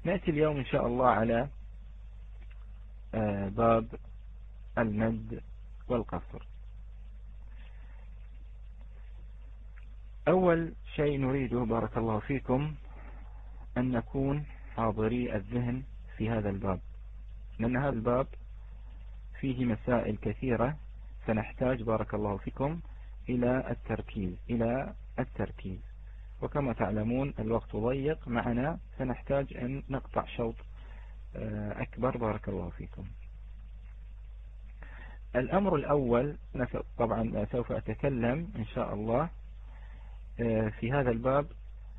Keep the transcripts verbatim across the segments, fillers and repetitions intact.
نأتي اليوم إن شاء الله على باب المد والقصر. أول شيء نريده بارك الله فيكم أن نكون حاضري الذهن في هذا الباب، لأن هذا الباب فيه مسائل كثيرة سنحتاج بارك الله فيكم إلى التركيز إلى التركيز وكما تعلمون الوقت ضيق معنا، سنحتاج أن نقطع شوط أكبر بارك الله فيكم. الأمر الأول طبعا سوف أتكلم إن شاء الله في هذا الباب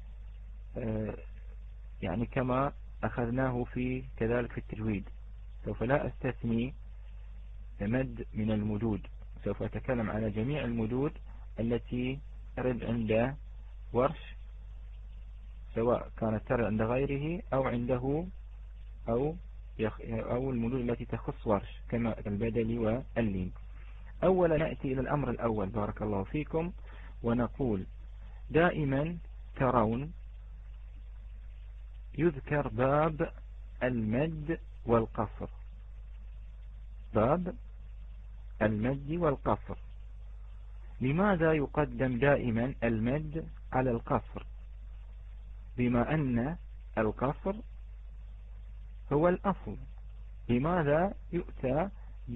يعني كما أخذناه في كذلك في التجويد، سوف لا أستثني مد من المدود، سوف أتكلم على جميع المدود التي ترد عند ورش، سواء كانت ترد عند غيره أو عنده أو أو المدود التي تخص ورش كما البدل واللين. أولا نأتي إلى الأمر الأول بارك الله فيكم ونقول دائما ترون يذكر باب المد والقصر، باب المد والقصر. لماذا يقدم دائما المد على القصر بما أن القصر هو الأصل؟ لماذا يؤتى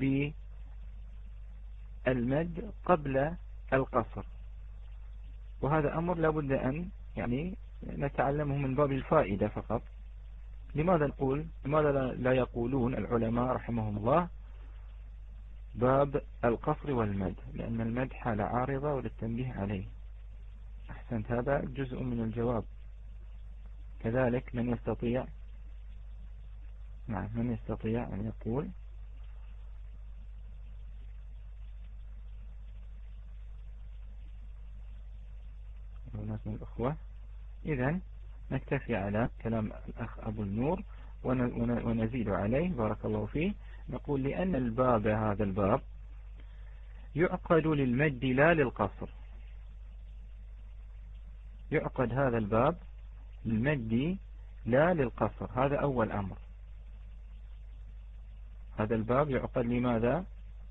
بالمد قبل القصر؟ وهذا أمر لابد أن يعني نتعلمه من باب الفائدة فقط. لماذا نقول لماذا لا يقولون العلماء رحمهم الله باب القصر والمد؟ لأن المد حالة عارضة وللتنبيه عليه. أحسنت، هذا جزء من الجواب. كذلك من يستطيع نعم من يستطيع أن يقول هناك من الأخوة؟ إذن نكتفي على كلام الأخ أبو النور ونزيد عليه بارك الله فيه. نقول لأن الباب هذا الباب يعقد للمد لا للقصر، يعقد هذا الباب للمد لا للقصر. هذا أول أمر، هذا الباب يعقد لماذا؟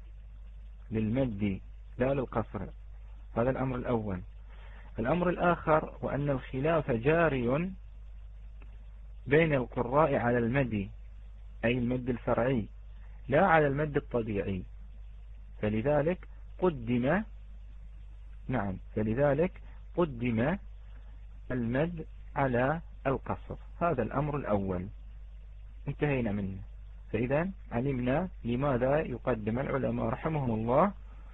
للمد لا للقصر، هذا الأمر الأول. الأمر الآخر وأن الخلاف جاري بين القراء على المد، أي المد الفرعي لا على المد الطبيعي، فلذلك قدم نعم فلذلك قدم المد على القصر. هذا الأمر الأول انتهينا منه. فإذا علمنا لماذا يقدم العلماء رحمهم الله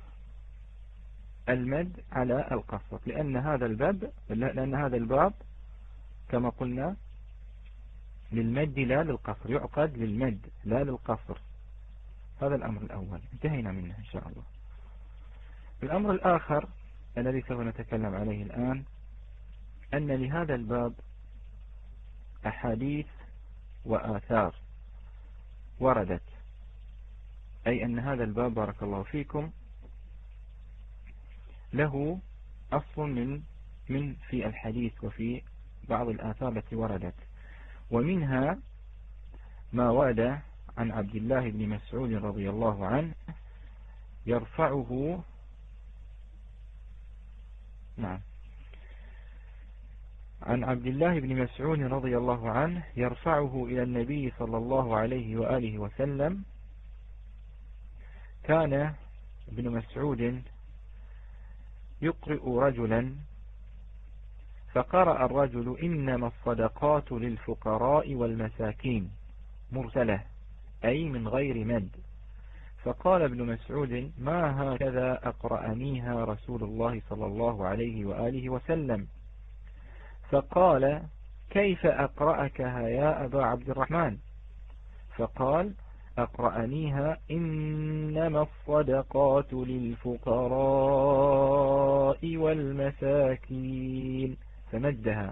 المد على القصر، لأن هذا الباب لأن هذا الباب كما قلنا للمد لا للقصر، يعقد للمد لا للقصر. هذا الأمر الأول انتهينا منه إن شاء الله. الأمر الآخر الذي سوف نتكلم عليه الآن أن لهذا الباب أحاديث وآثار وردت، أي أن هذا الباب بارك الله فيكم له أصل من من في الحديث وفي بعض الآثار التي وردت، ومنها ما ورد عن عبد الله بن مسعود رضي الله عنه يرفعه نعم عن عبد الله بن مسعود رضي الله عنه يرفعه إلى النبي صلى الله عليه وآله وسلم. كان ابن مسعود يقرئ رجلا فقرأ الرجل إنما الصدقات للفقراء والمساكين مرسلة، أي من غير مد. فقال ابن مسعود ما هكذا أقرأنيها رسول الله صلى الله عليه وآله وسلم. فقال كيف أقرأكها يا أبا عبد الرحمن؟ فقال أقرأنيها إنما الصدقات للفقراء والمساكين، فمدها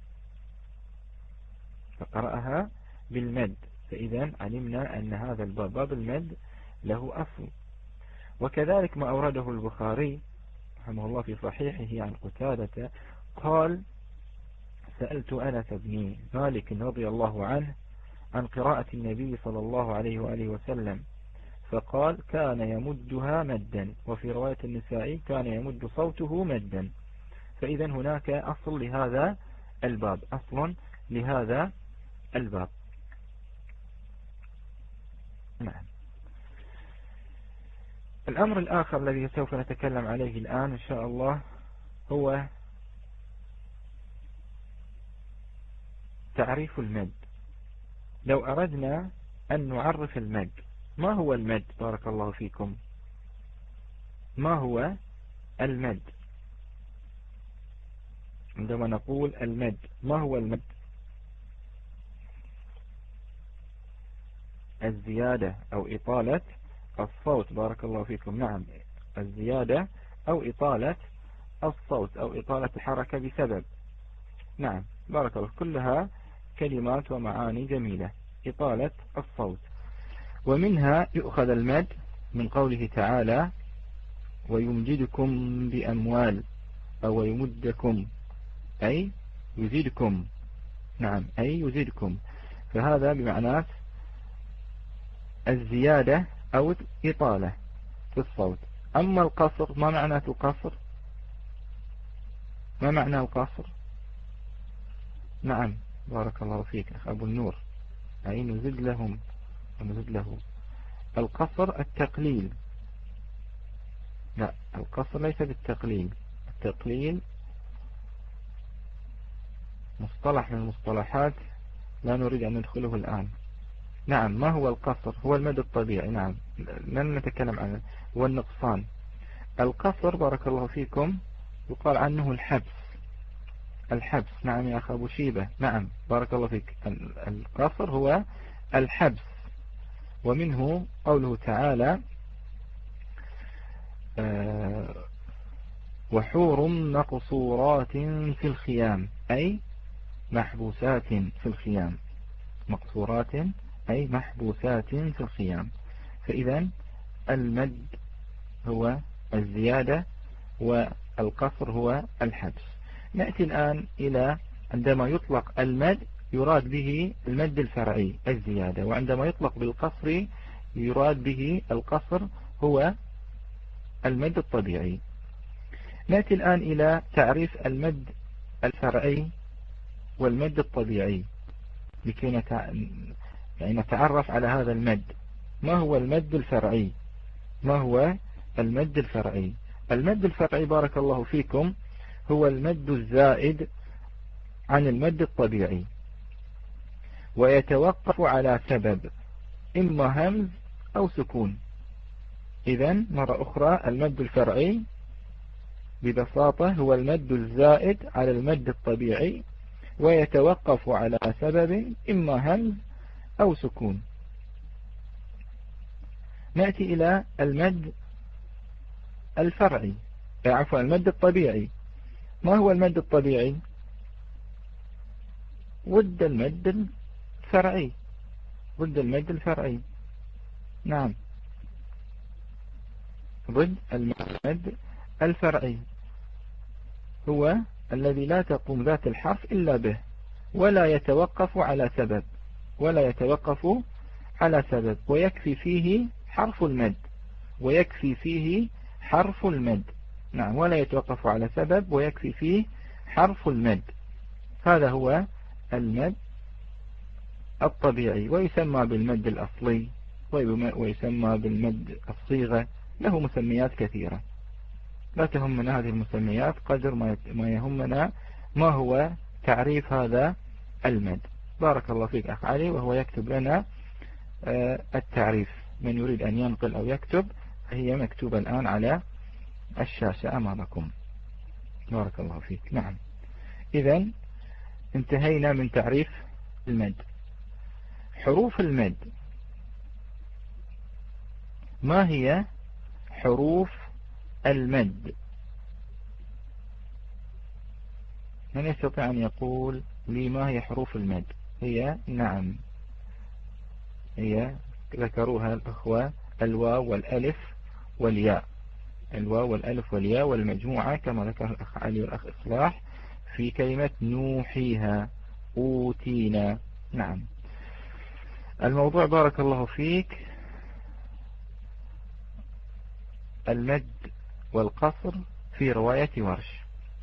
فقرأها بالمد. فإذا علمنا أن هذا الباب باب المد له أصل. وكذلك ما أورده البخاري رحمه الله في صحيحه عن قتادة قال سألت أنس بن مالك رضي الله عنه عن قراءة النبي صلى الله عليه وآله وسلم فقال كان يمدها مدا، وفي رواية النسائي كان يمد صوته مدا. فإذا هناك أصل لهذا الباب، أصل لهذا الباب. نعم. الأمر الآخر الذي سوف نتكلم عليه الآن إن شاء الله هو تعريف المد. لو أردنا أن نعرف المد، ما هو المد؟ بارك الله فيكم. ما هو المد؟ عندما نقول المد، ما هو المد؟ الزيادة أو إطالة الصوت. بارك الله فيكم. نعم، الزيادة أو إطالة الصوت أو إطالة الحركة بسبب. نعم، بارك الله. كلها كلمات ومعاني جميلة. إطالة الصوت. ومنها يؤخذ المد من قوله تعالى ويمددكم بأموال، أو يمدكم أي يزيدكم. نعم، أي يزيدكم. فهذا بمعنى الزيادة أو إطالة في الصوت. أما القصر، ما معنى القصر؟ ما معنى القصر؟ نعم، بارك الله فيك أخ أبو النور. أي نزد لهم ونزد له. القصر التقليل. لا، القصر ليس بالتقليل. التقليل مصطلح من المصطلحات لا نريد أن ندخله الآن. نعم، ما هو القصر؟ هو المد الطبيعي. نعم، لن نتكلم عنه. هو النقصان. القصر بارك الله فيكم يقال عنه الحبس. الحبس. نعم يا أخ أبو شيبة. نعم، بارك الله فيك. القصر هو الحبس. ومنه قوله تعالى آه وحور مقصورات في الخيام، أي محبوسات في الخيام. مقصورات أي محبوسات في الخيام. فإذا المد هو الزيادة والقصر هو الحبس. نأتي الآن إلى عندما يطلق المد يراد به المد الفرعي الزيادة، وعندما يطلق بالقصر يراد به القصر هو المد الطبيعي. نأتي الآن إلى تعريف المد الفرعي والمد الطبيعي لكي نتع... يعني نتعرف على هذا المد. ما هو المد الفرعي؟ ما هو المد الفرعي؟ المد الفرعي بارك الله فيكم هو المد الزائد عن المد الطبيعي، ويتوقف على سبب، إما همز أو سكون. إذن مرة أخرى المد الفرعي ببساطة هو المد الزائد على المد الطبيعي، ويتوقف على سبب، إما همز أو سكون. نأتي إلى المد الفرعي، عفوا المد الطبيعي. ما هو المد الطبيعي؟ ضد المد الفرعي. ضد المد الفرعي. نعم، ضد المد الفرعي هو الذي لا تقوم ذات الحرف إلا به، ولا يتوقف على سبب، ولا يتوقف على سبب ويكفي فيه حرف المد، ويكفي فيه حرف المد. نعم، ولا يتوقف على سبب ويكفي فيه حرف المد. هذا هو المد الطبيعي، ويسمى بالمد الأصلي، ويسمى بالمد الصيغة. له مسميات كثيرة، لا تهمنا هذه المسميات قدر ما يهمنا ما هو تعريف هذا المد. بارك الله فيك أخ علي، وهو يكتب لنا التعريف. من يريد أن ينقل أو يكتب هي مكتوبة الآن على الشاشة أمامكم. بارك الله فيك. نعم، إذن انتهينا من تعريف المد. حروف المد. ما هي حروف المد؟ من يستطيع أن يقول لي ما هي حروف المد؟ هي نعم، هي ذكروها الأخوة الواو والألف والياء. الواو والألف والياء والمجموعة كما ذكر الأخ علي والأخ إصلاح، في كلمة نوحيها أوتينا. نعم. الموضوع بارك الله فيك المد والقصر في رواية ورش.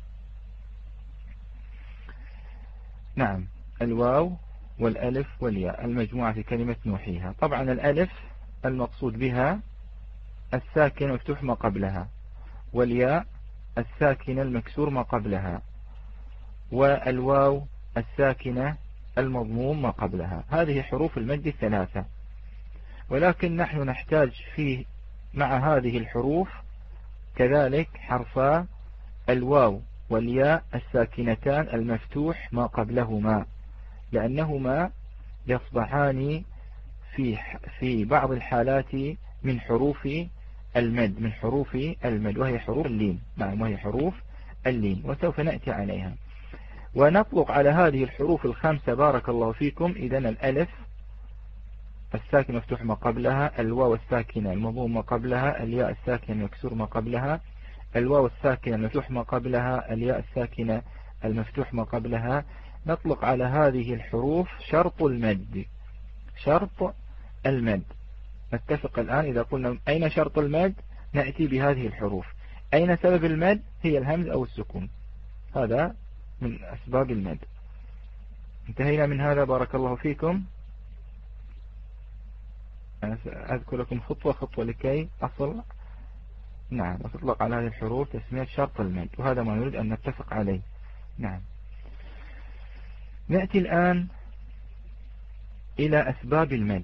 نعم. الواو والألف والياء المجموعة في كلمة نوحيها. طبعا الألف المقصود بها الساكن مفتوح ما قبلها، والياء الساكنة المكسور ما قبلها، والواو الساكنة المضموم ما قبلها. هذه حروف المد الثلاثة. ولكن نحن نحتاج فيه مع هذه الحروف كذلك حرفا الواو والياء الساكنتان المفتوح ما قبلهما، لأنهما يصبحان في في بعض الحالات من حروف المد من حروف المد وهي حروف اللين. نعم، وهي حروف اللين، وسوف نأتي عليها ونطلق على هذه الحروف الخمسة بارك الله فيكم. إذن الألف الساكن مفتوح ما قبلها، الواو الساكنة المضموم ما قبلها، الياء الساكنة المكسور ما قبلها، الواو الساكنة المفتوح ما قبلها، الياء الساكنة المفتوح ما قبلها. نطلق على هذه الحروف شرط المد. شرط المد. نتفق الآن إذا قلنا أين شرط المد نأتي بهذه الحروف. أين سبب المد؟ هي الهمز أو السكون. هذا من أسباب المد. انتهينا من هذا بارك الله فيكم. أنا سأذكر لكم خطوة خطوة لكي أصل. نعم. وتطلق على هذه الحروف تسمية شرط المد، وهذا ما نريد أن نتفق عليه. نعم. نأتي الآن إلى أسباب المد.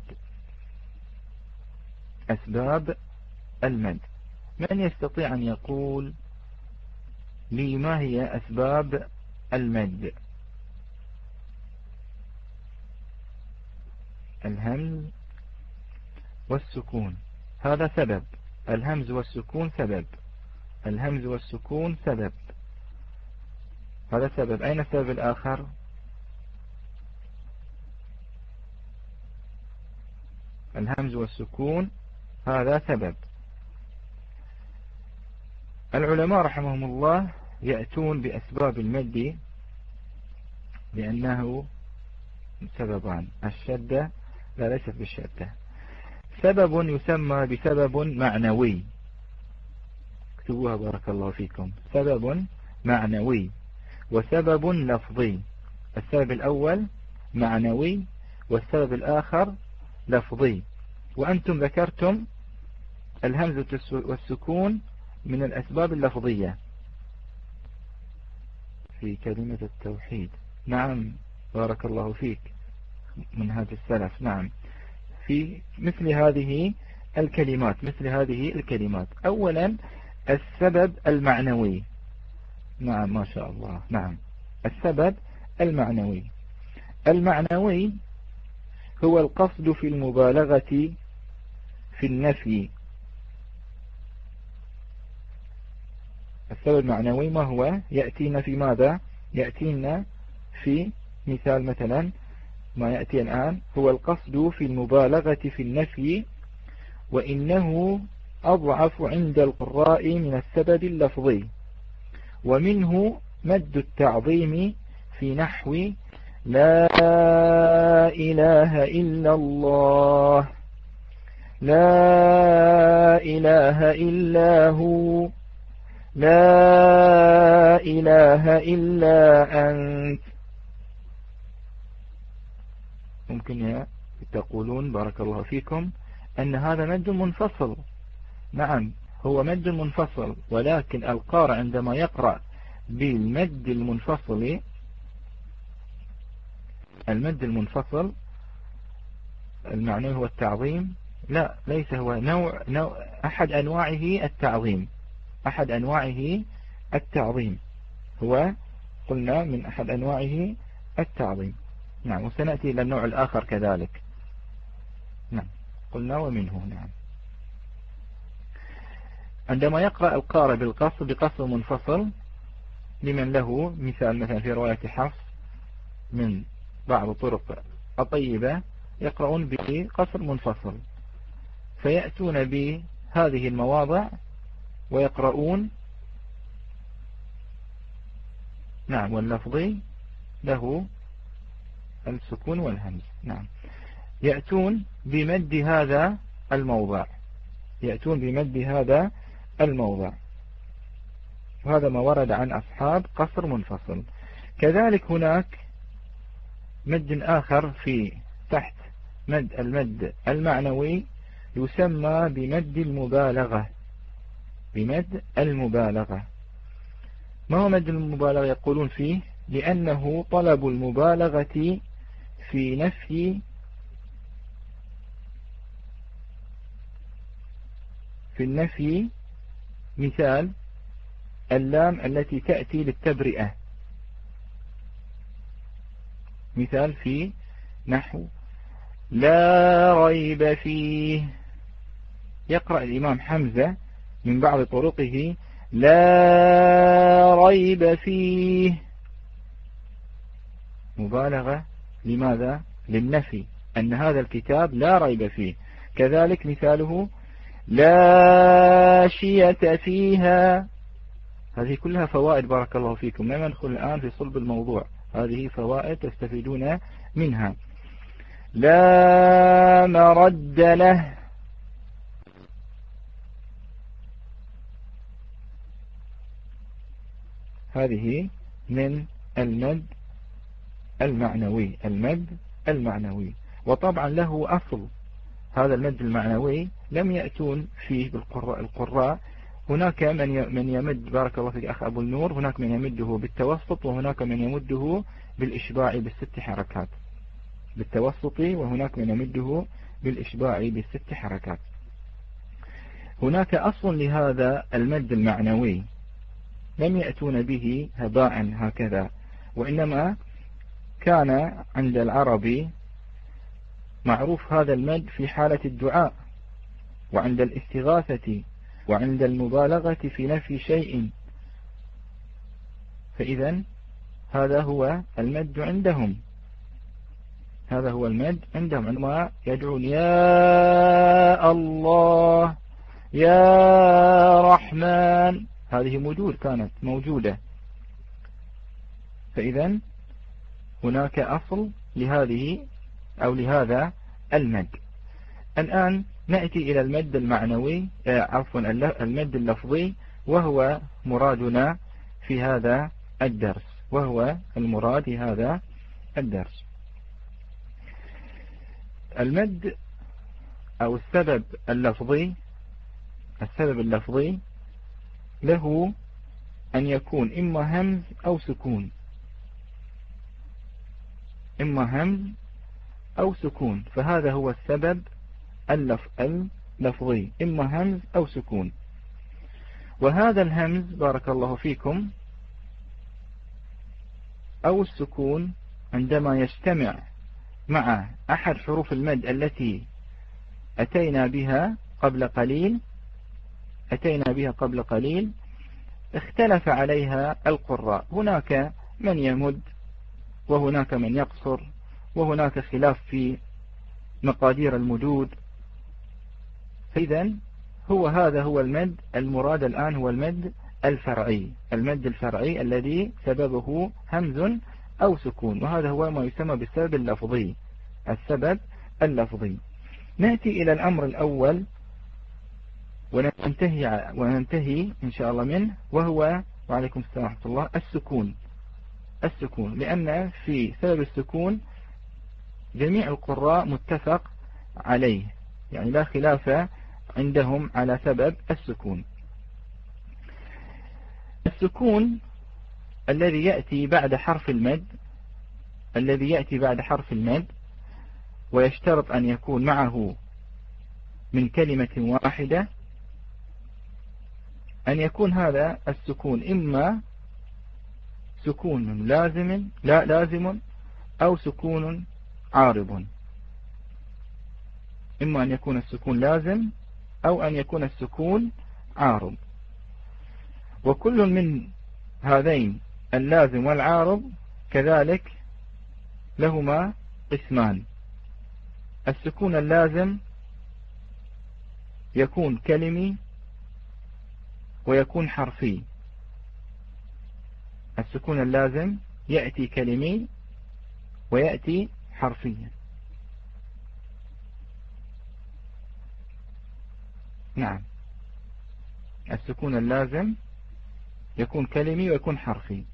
أسباب المد. من يستطيع أن يقول لي ما هي أسباب المد؟ الهمز والسكون هذا سبب. الهمز والسكون سبب. الهمز والسكون سبب. هذا سبب. أين السبب الآخر؟ الهمز والسكون هذا سبب. العلماء رحمهم الله يأتون بأسباب المد لأنه سببان. الشدة لا ليست بالشدة. سبب يسمى بسبب معنوي. اكتبوها بارك الله فيكم. سبب معنوي وسبب لفظي. السبب الأول معنوي والسبب الآخر لفظي. وأنتم ذكرتم الهمزة والسكون من الأسباب اللفظية في كلمة التوحيد. نعم بارك الله فيك من هذا السلف. نعم. في مثل هذه الكلمات مثل هذه الكلمات أولا السبب المعنوي. نعم ما شاء الله. نعم. السبب المعنوي. المعنوي هو القصد في المبالغة في النفي. السبب المعنوي ما هو؟ يأتينا في ماذا؟ يأتينا في مثال مثلا ما يأتي الآن هو القصد في المبالغة في النفي، وإنه أضعف عند القراء من السبب اللفظي. ومنه مد التعظيم في نحو لا إله إلا الله، لا إله إلا هو، لا إله إلا أنت. ممكن تقولون بارك الله فيكم أن هذا مد منفصل. نعم هو مد منفصل، ولكن القارئ عندما يقرأ بالمد المنفصل المد المنفصل المعنى هو التعظيم. لا ليس هو نوع, نوع أحد أنواعه التعظيم. أحد أنواعه التعظيم هو قلنا من أحد أنواعه التعظيم. نعم. وسنأتي إلى النوع الآخر كذلك. نعم قلنا ومنه. نعم. عندما يقرأ القارئ بالقصر بقصر منفصل لمن له مثال مثلا في رواية حفص من بعض الطرق الطيبة يقرؤون بقصر منفصل، فيأتون بهذه المواضع ويقرؤون نعم، واللفظي له السكون والهمز. نعم، يأتون بمد هذا الموضع، يأتون بمد هذا الموضع، وهذا ما ورد عن أصحاب قصر منفصل. كذلك هناك مد آخر في تحت مد المد المعنوي يسمى بمد المبالغة، بمد المبالغة. ما هو مد المبالغة؟ يقولون فيه لأنه طلب المبالغة في نفي في النفي مثال اللام التي تأتي للتبرئة، مثال في نحو لا ريب فيه، يقرأ الإمام حمزة من بعض طرقه لا ريب فيه، مبالغة لماذا؟ للنفي أن هذا الكتاب لا ريب فيه. كذلك مثاله لا شية فيها. هذه كلها فوائد بارك الله فيكم، لما ندخل الآن في صلب الموضوع، هذه فوائد تستفيدون منها. لا مرد له، هذه من المد المعنوي، المد المعنوي. وطبعا له أصل، هذا المد المعنوي لم يأتون فيه بالقراء القراء هناك من من يمد بارك الله فيك أخ أبو النور، هناك من يمده بالتوسط وهناك من يمده بالإشباع بالست حركات، بالتوسط، وهناك من يمده بالإشباع بالست حركات. هناك أصل لهذا المد المعنوي لم يأتون به هباء هكذا، وإنما كان عند العربي معروف هذا المد في حالة الدعاء وعند الاستغاثة وعند المبالغة في نفي شيء، فإذا هذا هو المد عندهم، هذا هو المد عندهم عندما يدعون يا الله يا رحمن، هذه مدود كانت موجودة، فإذا هناك أصل لهذه أو لهذا المد. الآن نأتي إلى المد المعنوي، عفوا المد اللفظي، وهو مرادنا في هذا الدرس، وهو المراد في هذا الدرس. المد أو السبب اللفظي، السبب اللفظي له أن يكون إما همز أو سكون، إما همز أو سكون، فهذا هو السبب اللف اللفظي، إما همز أو سكون. وهذا الهمز بارك الله فيكم أو السكون عندما يجتمع مع أحد حروف المد التي أتينا بها قبل قليل أتينا بها قبل قليل اختلف عليها القراء، هناك من يمد وهناك من يقصر، وهناك خلاف في مقادير المدود. فإذا هو هذا هو المد المراد الآن، هو المد الفرعي، المد الفرعي الذي سببه همز أو سكون، وهذا هو ما يسمى بالسبب اللفظي، السبب اللفظي. نأتي إلى الأمر الأول وننتهي, وننتهي إن شاء الله منه، وهو وعليكم السلام ورحمة الله السكون. السكون لأن في سبب السكون جميع القراء متفق عليه، يعني لا خلاف عندهم على سبب السكون. السكون الذي يأتي بعد حرف المد، الذي يأتي بعد حرف المد ويشترط أن يكون معه من كلمة واحدة، أن يكون هذا السكون إما سكون لازم لا لازم أو سكون عارض، إما أن يكون السكون لازم أو أن يكون السكون عارض. وكل من هذين اللازم والعارض كذلك لهما قسمان. السكون اللازم يكون كلمي ويكون حرفي، السكون اللازم يأتي كلمي ويأتي حرفيا. نعم، السكون اللازم يكون كلمي ويكون حرفي.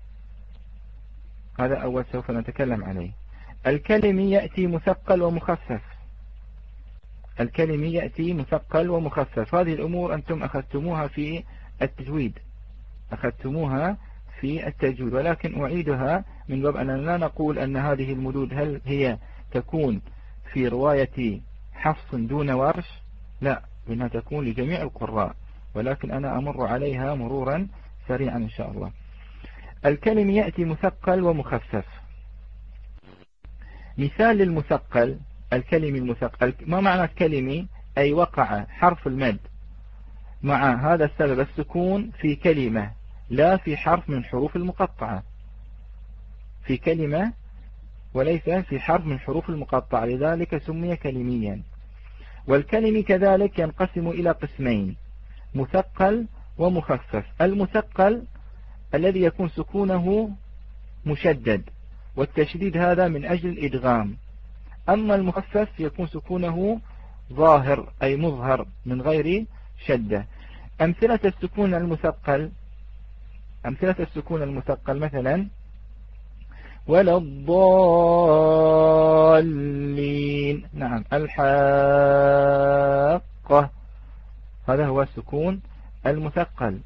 هذا أول سوف نتكلم عليه. الكلمي يأتي مثقل ومخفف. الكلمي يأتي مثقل ومخفف. هذه الأمور أنتم أخذتموها في التجويد أخذتموها في التجويد ولكن أعيدها من باب أننا لا نقول أن هذه المدود هل هي تكون في رواية حفص دون ورش، لا، إنها تكون لجميع القراء، ولكن أنا أمر عليها مرورا سريعا إن شاء الله. الكلم يأتي مثقل ومخفف. مثال للمثقل، الكلم المثقل، ما معنى كلمي؟ أي وقع حرف المد مع هذا السبب السكون في كلمة لا في حرف من حروف المقطعة، في كلمة وليس في حرف من حروف المقطعة، لذلك سمي كلميا. والكلم كذلك ينقسم إلى قسمين، مثقل ومخفف. المثقل الذي يكون سكونه مشدد، والتشديد هذا من أجل الإدغام. أما المخفف يكون سكونه ظاهر أي مظهر من غير شدة. أمثلة السكون المثقل أمثلة السكون المثقل مثلا ولا الضالين. نعم، الحاقة، هذا هو السكون المثقل.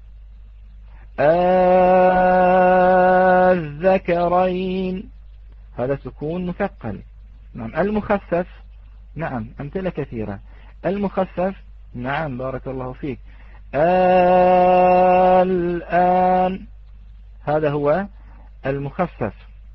الذكرين، هذا سكون مثقل. نعم، المخفف، نعم، أمثلة كثيرة. المخفف، نعم، بارك الله فيك. الآن، هذا هو المخفف،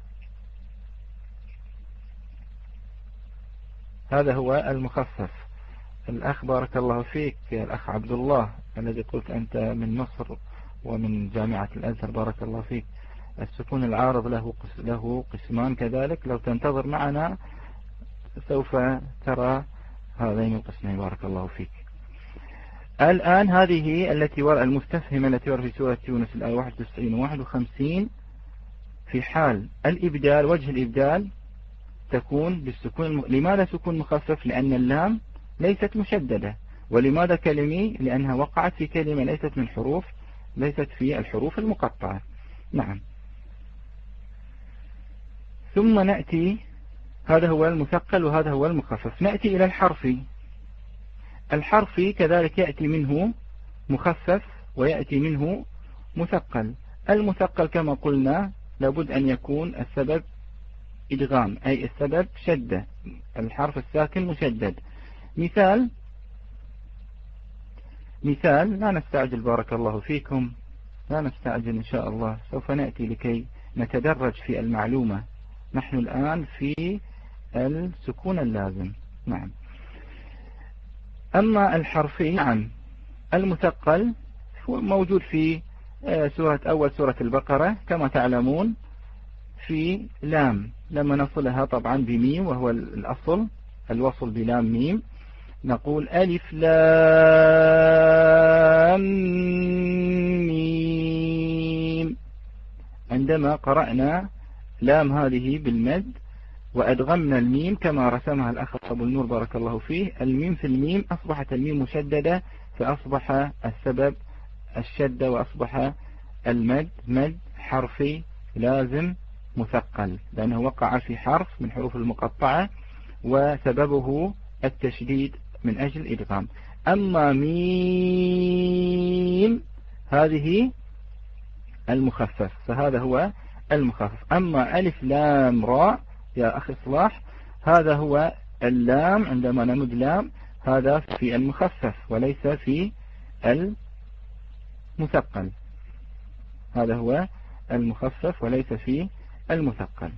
هذا هو المخفف. الأخ بارك الله فيك، الأخ عبد الله الذي قلت أنت من مصر ومن جامعة الأزهر، بارك الله فيك. السكون العارض له له قسمان كذلك، لو تنتظر معنا سوف ترى هذين القسمين، بارك الله فيك. الآن هذه التي وراء المستفهمة التي وراء في سورة يونس الآية واحد وتسعين و واحد وخمسين، في حال الإبدال، وجه الإبدال تكون بالسكون الم... لماذا سكون مخفف؟ لأن اللام ليست مشددة. ولماذا كلمي؟ لأنها وقعت في كلمة ليست من حروف ليست في الحروف المقطعة. نعم. ثم نأتي، هذا هو المثقل وهذا هو المخفف. نأتي إلى الحرفي. الحرفي كذلك يأتي منه مخفف ويأتي منه مثقل. المثقل كما قلنا لابد أن يكون السبب إدغام، أي السبب شدة، الحرف الساكن مشدد. مثال مثال لا نستعجل بارك الله فيكم، لا نستعجل إن شاء الله، سوف نأتي لكي نتدرج في المعلومة. نحن الآن في السكون اللازم. نعم. أما الحرفي، نعم، المثقل موجود في سورة أول سورة البقرة كما تعلمون، في لام، لما نصلها طبعا بميم وهو الأصل، الوصل بلام ميم، نقول ألف لام ميم. عندما قرأنا لام هذه بالمد وأدغمنا الميم كما رسمها الأخ أبو النور بارك الله فيه، الميم في الميم أصبحت الميم مشددة، فأصبح السبب الشدة وأصبح المد مد حرفي لازم مثقل، لأنه وقع في حرف من حروف المقطعة وسببه التشديد من أجل الإدغام. أما ميم هذه المخفف، فهذا هو المخفف. أما ألف لام راء يا أخي صلاح، هذا هو اللام، عندما نمد لام هذا في المخفف وليس في المثقل، هذا هو المخفف وليس في المثقل.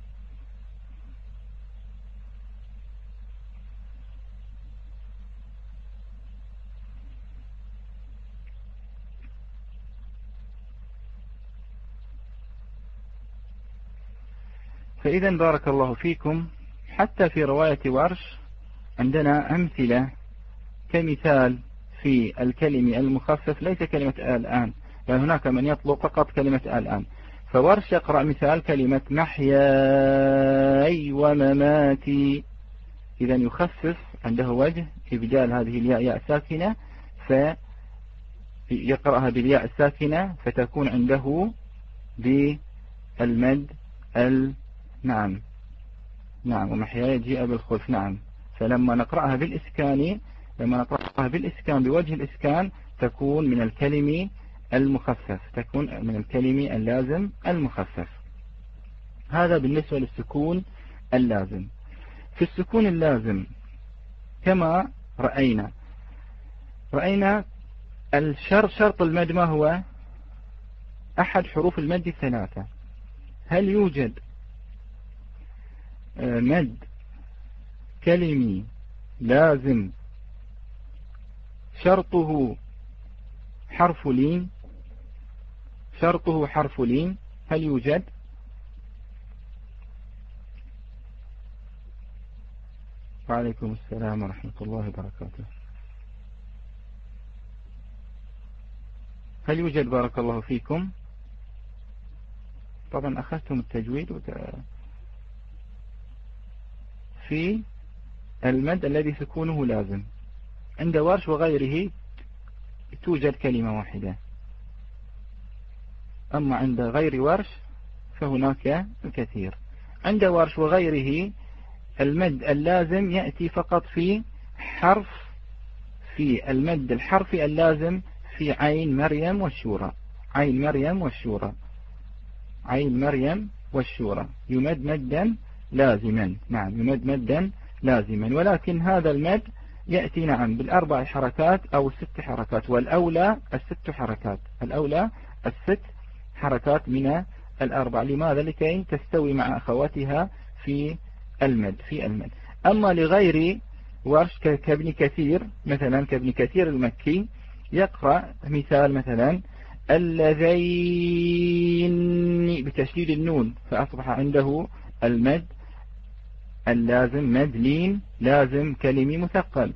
فإذا بارك الله فيكم، حتى في رواية ورش عندنا أمثلة، كمثال في الكلم المخفف، ليس كلمة الآن، فهناك من يطلق فقط كلمة الآن. فورش يقرأ مثال كلمة محياي ومماتي، إذا يخفف عنده وجه إبدال هذه الياء ياء ساكنة، فيقرأها بالياء الساكنة فتكون عنده بالمد ال نعم نعم ومحياي جيء بالخلف. نعم. فلما نقرأها بالإسكان لما نقرأها بالإسكان بوجه الإسكان تكون من الكلم المخفف، تكون من الكلم اللازم المخفف. هذا بالنسبة للسكون اللازم. في السكون اللازم كما رأينا رأينا الشرط شرط المد ما هو؟ أحد حروف المد الثلاثة. هل يوجد مد كلمي لازم شرطه حرف لين؟ شرطه حرف لين هل يوجد؟ وعليكم السلام ورحمة الله وبركاته. هل يوجد بارك الله فيكم؟ طبعا أخذتم التجويد وت... في المد الذي سكونه لازم عند ورش وغيره توجد كلمة واحدة، أما عند غير ورش فهناك الكثير. عند ورش وغيره المد اللازم يأتي فقط في حرف، في المد الحرفي اللازم في عين مريم والشورى. عين مريم والشورى عين مريم والشورى يمد مدا لازما. نعم يمد مدا لازما، ولكن هذا المد يأتي نعم بالأربع حركات أو الست حركات، والأولى الست حركات، الأولى الست حركات من الأربع. لماذا؟ لكي تستوي مع أخواتها في المد في المد. أما لغير ورش كابن كثير مثلا، كابن كثير المكي يقرأ مثال مثلا اللذين بتشديد النون، فأصبح عنده المد اللازم مد لين لازم كلمي مثقل.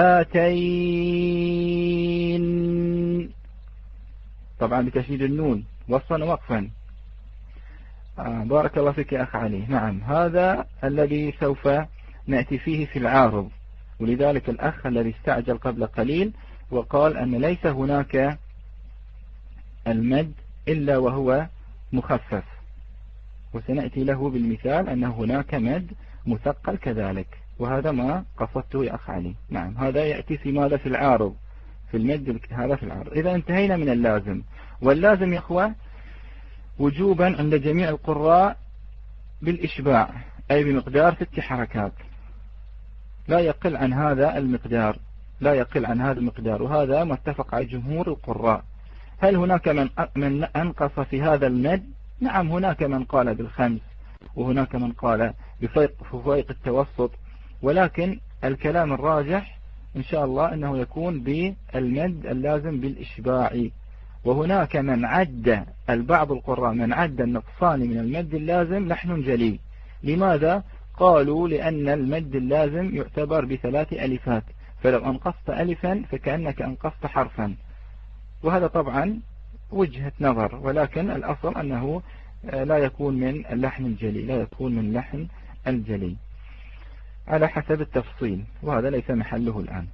هاتين طبعا بتشديد النون وصلا وقفا. آه بارك الله فيك يا أخ علي. نعم هذا الذي سوف نأتي فيه في العارض، ولذلك الأخ الذي استعجل قبل قليل وقال أن ليس هناك المد إلا وهو مخفف، وسنأتي له بالمثال أن هناك مد مثقل كذلك، وهذا ما قصدته يا أخ علي. نعم هذا يأتي في ماذا؟ في العارض، في المد هذا في العارض. إذا انتهينا من اللازم. واللازم يا أخوة وجوبا عند جميع القراء بالإشباع، أي بمقدار ست حركات، لا يقل عن هذا المقدار، لا يقل عن هذا المقدار، وهذا متفق على جمهور القراء. هل هناك من من أنقص في هذا المد؟ نعم هناك من قال بالخمس، وهناك من قال بفوق التوسط، ولكن الكلام الراجح إن شاء الله أنه يكون بالمد اللازم بالإشباع. وهناك من عد البعض القراء من عد النقصان من المد اللازم لحن جلي. لماذا؟ قالوا لأن المد اللازم يعتبر بثلاث ألفات، فلو أنقصت ألفا فكأنك أنقصت حرفا، وهذا طبعا وجهة نظر، ولكن الأصل أنه لا يكون من اللحن الجلي، لا يكون من اللحن الجلي على حسب التفصيل، وهذا ليس محله الآن.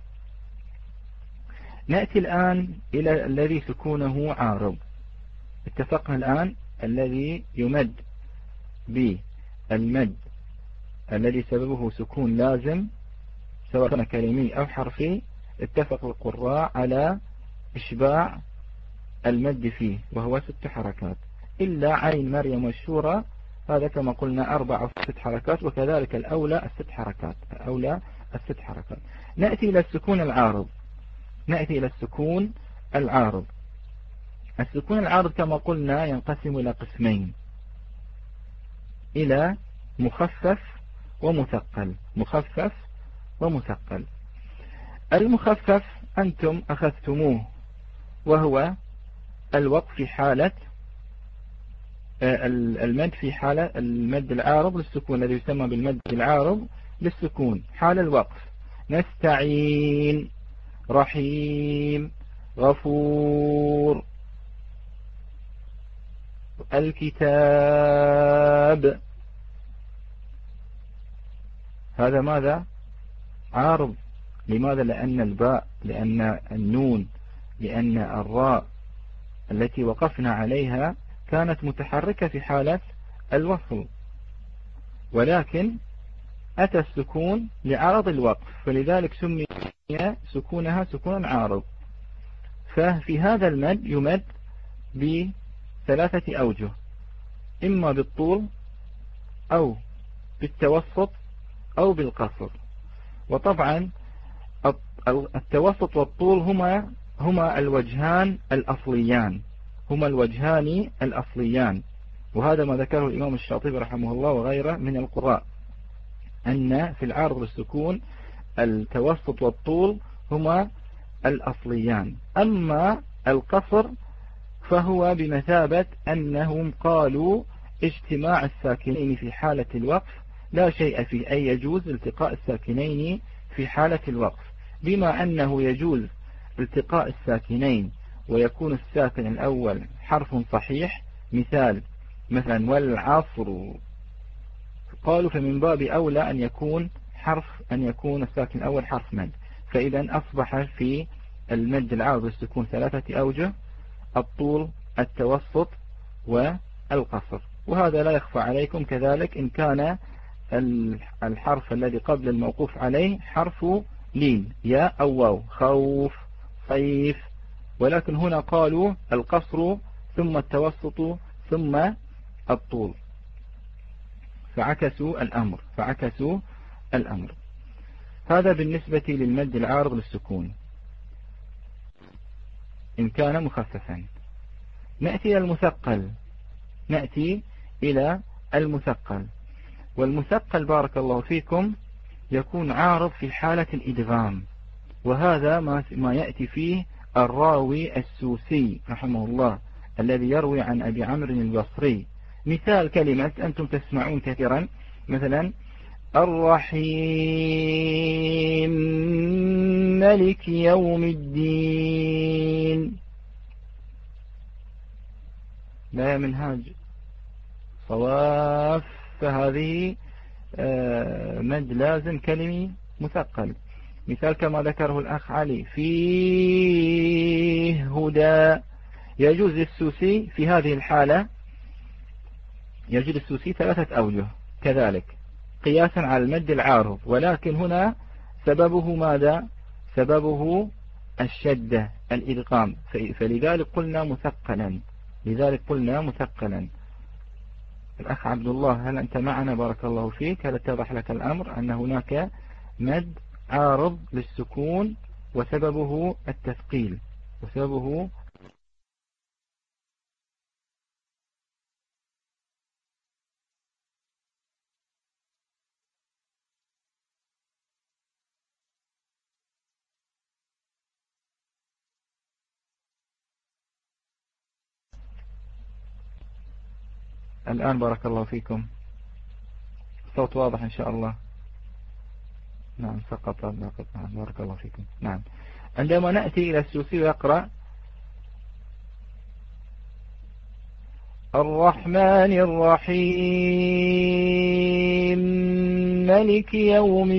نأتي الآن إلى الذي سكونه عارض. اتفقنا الآن الذي يمد بالمد الذي سببه سكون لازم سواء كان كلمي أو حرفي، اتفق القراء على إشباع المد فيه وهو ست حركات، إلا عين مريم والشورى هذا كما قلنا أربع أو ست حركات، وكذلك الأولى الست حركات، الأولى الست حركات. نأتي إلى السكون العارض. نأتي إلى السكون العارض. السكون العارض كما قلنا ينقسم إلى قسمين، إلى مخفف ومثقل. مخفف ومثقل. المخفف أنتم أخذتموه وهو الوقف في حالة المد، في حالة المد العارض للسكون الذي يسمى بالمد العارض للسكون حال الوقف. نستعين، رحيم، غفور. الكتاب. هذا ماذا؟ عارض. لماذا؟ لأن الباء، لأن النون، لأن الراء التي وقفنا عليها كانت متحركة في حالة الوصل، ولكن أتى السكون لعرض الوقف، فلذلك سمي سكونها سكونا عارض. ففي هذا المد يمد بثلاثة أوجه، إما بالطول أو بالتوسط أو بالقصر. وطبعا التوسط والطول هما هما الوجهان الأصليان هما الوجهان الأصليان وهذا ما ذكره الإمام الشاطبي رحمه الله وغيره من القراء، أن في العارض للسكون التوسط والطول هما الأصليان. أما القصر فهو بمثابة أنهم قالوا اجتماع الساكنين في حالة الوقف لا شيء فيه، أي يجوز التقاء الساكنين في حالة الوقف، بما أنه يجوز التقاء الساكنين ويكون الساكن الأول حرف صحيح، مثال مثلا والعصر، قالوا فمن باب أولى أن يكون حرف أن يكون الساكن الأول حرف مد. فإذا أصبح في المد العارض للسكون ثلاثة أوجه: الطول، التوسط، والقصر. وهذا لا يخفى عليكم كذلك إن كان الحرف الذي قبل الموقوف عليه حرف لين، يا أو واو، خوف، صيف، ولكن هنا قالوا القصر ثم التوسط ثم الطول، فعكسوا الأمر فعكسوا الأمر هذا بالنسبة للمد العارض للسكون إن كان مخففا. نأتي إلى المثقل نأتي إلى المثقل والمثقل بارك الله فيكم يكون عارض في حالة الإدغام، وهذا ما يأتي فيه الراوي السوسي رحمه الله الذي يروي عن أبي عمرو البصري. مثال كلمة أنتم تسمعون كثيرا، مثلا الرحيم ملك يوم الدين، لا منهاج صواف، فهذه مد لازم كلمي مثقل. مثال كما ذكره الأخ علي فيه هدى، يجوز للسوسي في هذه الحالة يجوز للسوسي ثلاثة أوجه كذلك قياسا على المد العارض، ولكن هنا سببه ماذا؟ سببه الشدة الإدغام، فلذلك قلنا مثقلا لذلك قلنا مثقلا. الأخ عبد الله هل أنت معنا؟ بارك الله فيك. هل اتضح لك الأمر أن هناك مد عارض للسكون وسببه التثقيل وسببه الآن؟ بارك الله فيكم. الصوت واضح إن شاء الله. نعم سقط. بارك الله فيكم. نعم. عندما نأتي إلى السوسي ويقرأ الرحمن الرحيم ملك يوم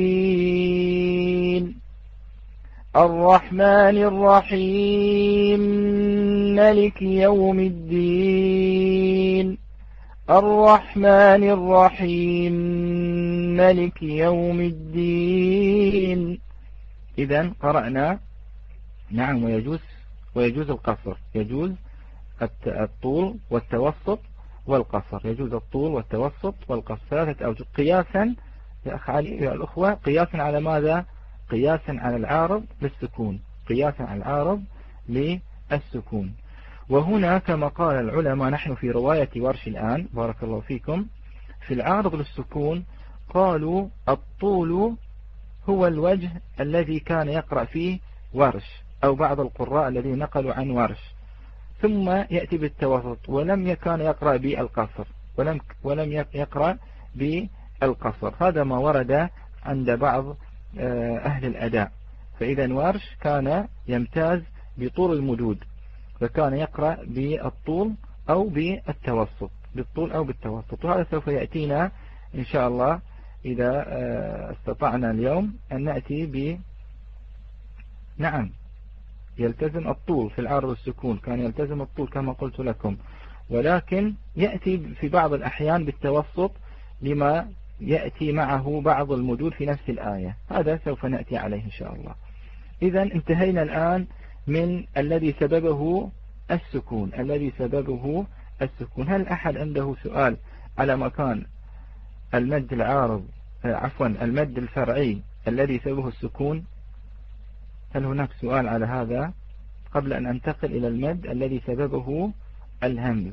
الدين، الرحمن الرحيم ملك يوم الدين، الرحمن الرحيم ملك يوم الدين. إذن قرأنا نعم ويجوز ويجوز القصر، يجوز الطول والتوسط والقصر، يجوز الطول والتوسط والقصر ثلاثة أوجه قياسا يا أخ علي يا الأخوة، قياسا على ماذا؟ قياسا على العارض للسكون قياسا على العارض للسكون. وهنا كما قال العلماء، نحن في رواية ورش الآن بارك الله فيكم، في العارض للسكون قالوا الطول هو الوجه الذي كان يقرأ فيه ورش أو بعض القراء الذين نقلوا عن ورش، ثم يأتي بالتوسط، ولم يكن يقرأ بالقصر ولم ولم يقرأ بالقصر. هذا ما ورد عند بعض أهل الأداء. فإذا ورش كان يمتاز بطول المدود، فكان يقرأ بالطول أو بالتوسط، بالطول أو بالتوسط. وهذا سوف يأتينا إن شاء الله إذا استطعنا اليوم أن نأتي ب نعم يلتزم الطول في العارض السكون، كان يلتزم الطول كما قلت لكم، ولكن يأتي في بعض الأحيان بالتوسط لما يأتي معه بعض المدود في نفس الآية. هذا سوف نأتي عليه إن شاء الله. إذا انتهينا الآن من الذي سببه السكون، الذي سببه السكون. هل أحد عنده سؤال على مكان المد العارض عفوا المد الفرعي الذي سببه السكون؟ هل هناك سؤال على هذا قبل أن أنتقل إلى المد الذي سببه الهمز؟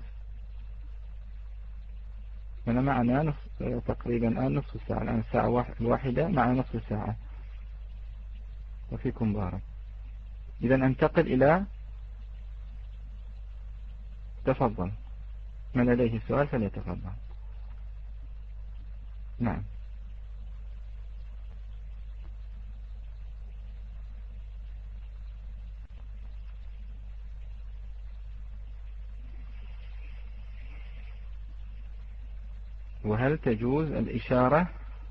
أنا معنا نصف تقريبا الآن نصف ساعة، الآن الساعة الواحدة معنا نصف ساعة، وفيكم بارك. إذا أنتقل إلى تفضل، من لديه سؤال فليتفضل. نعم. وهل تجوز الإشارة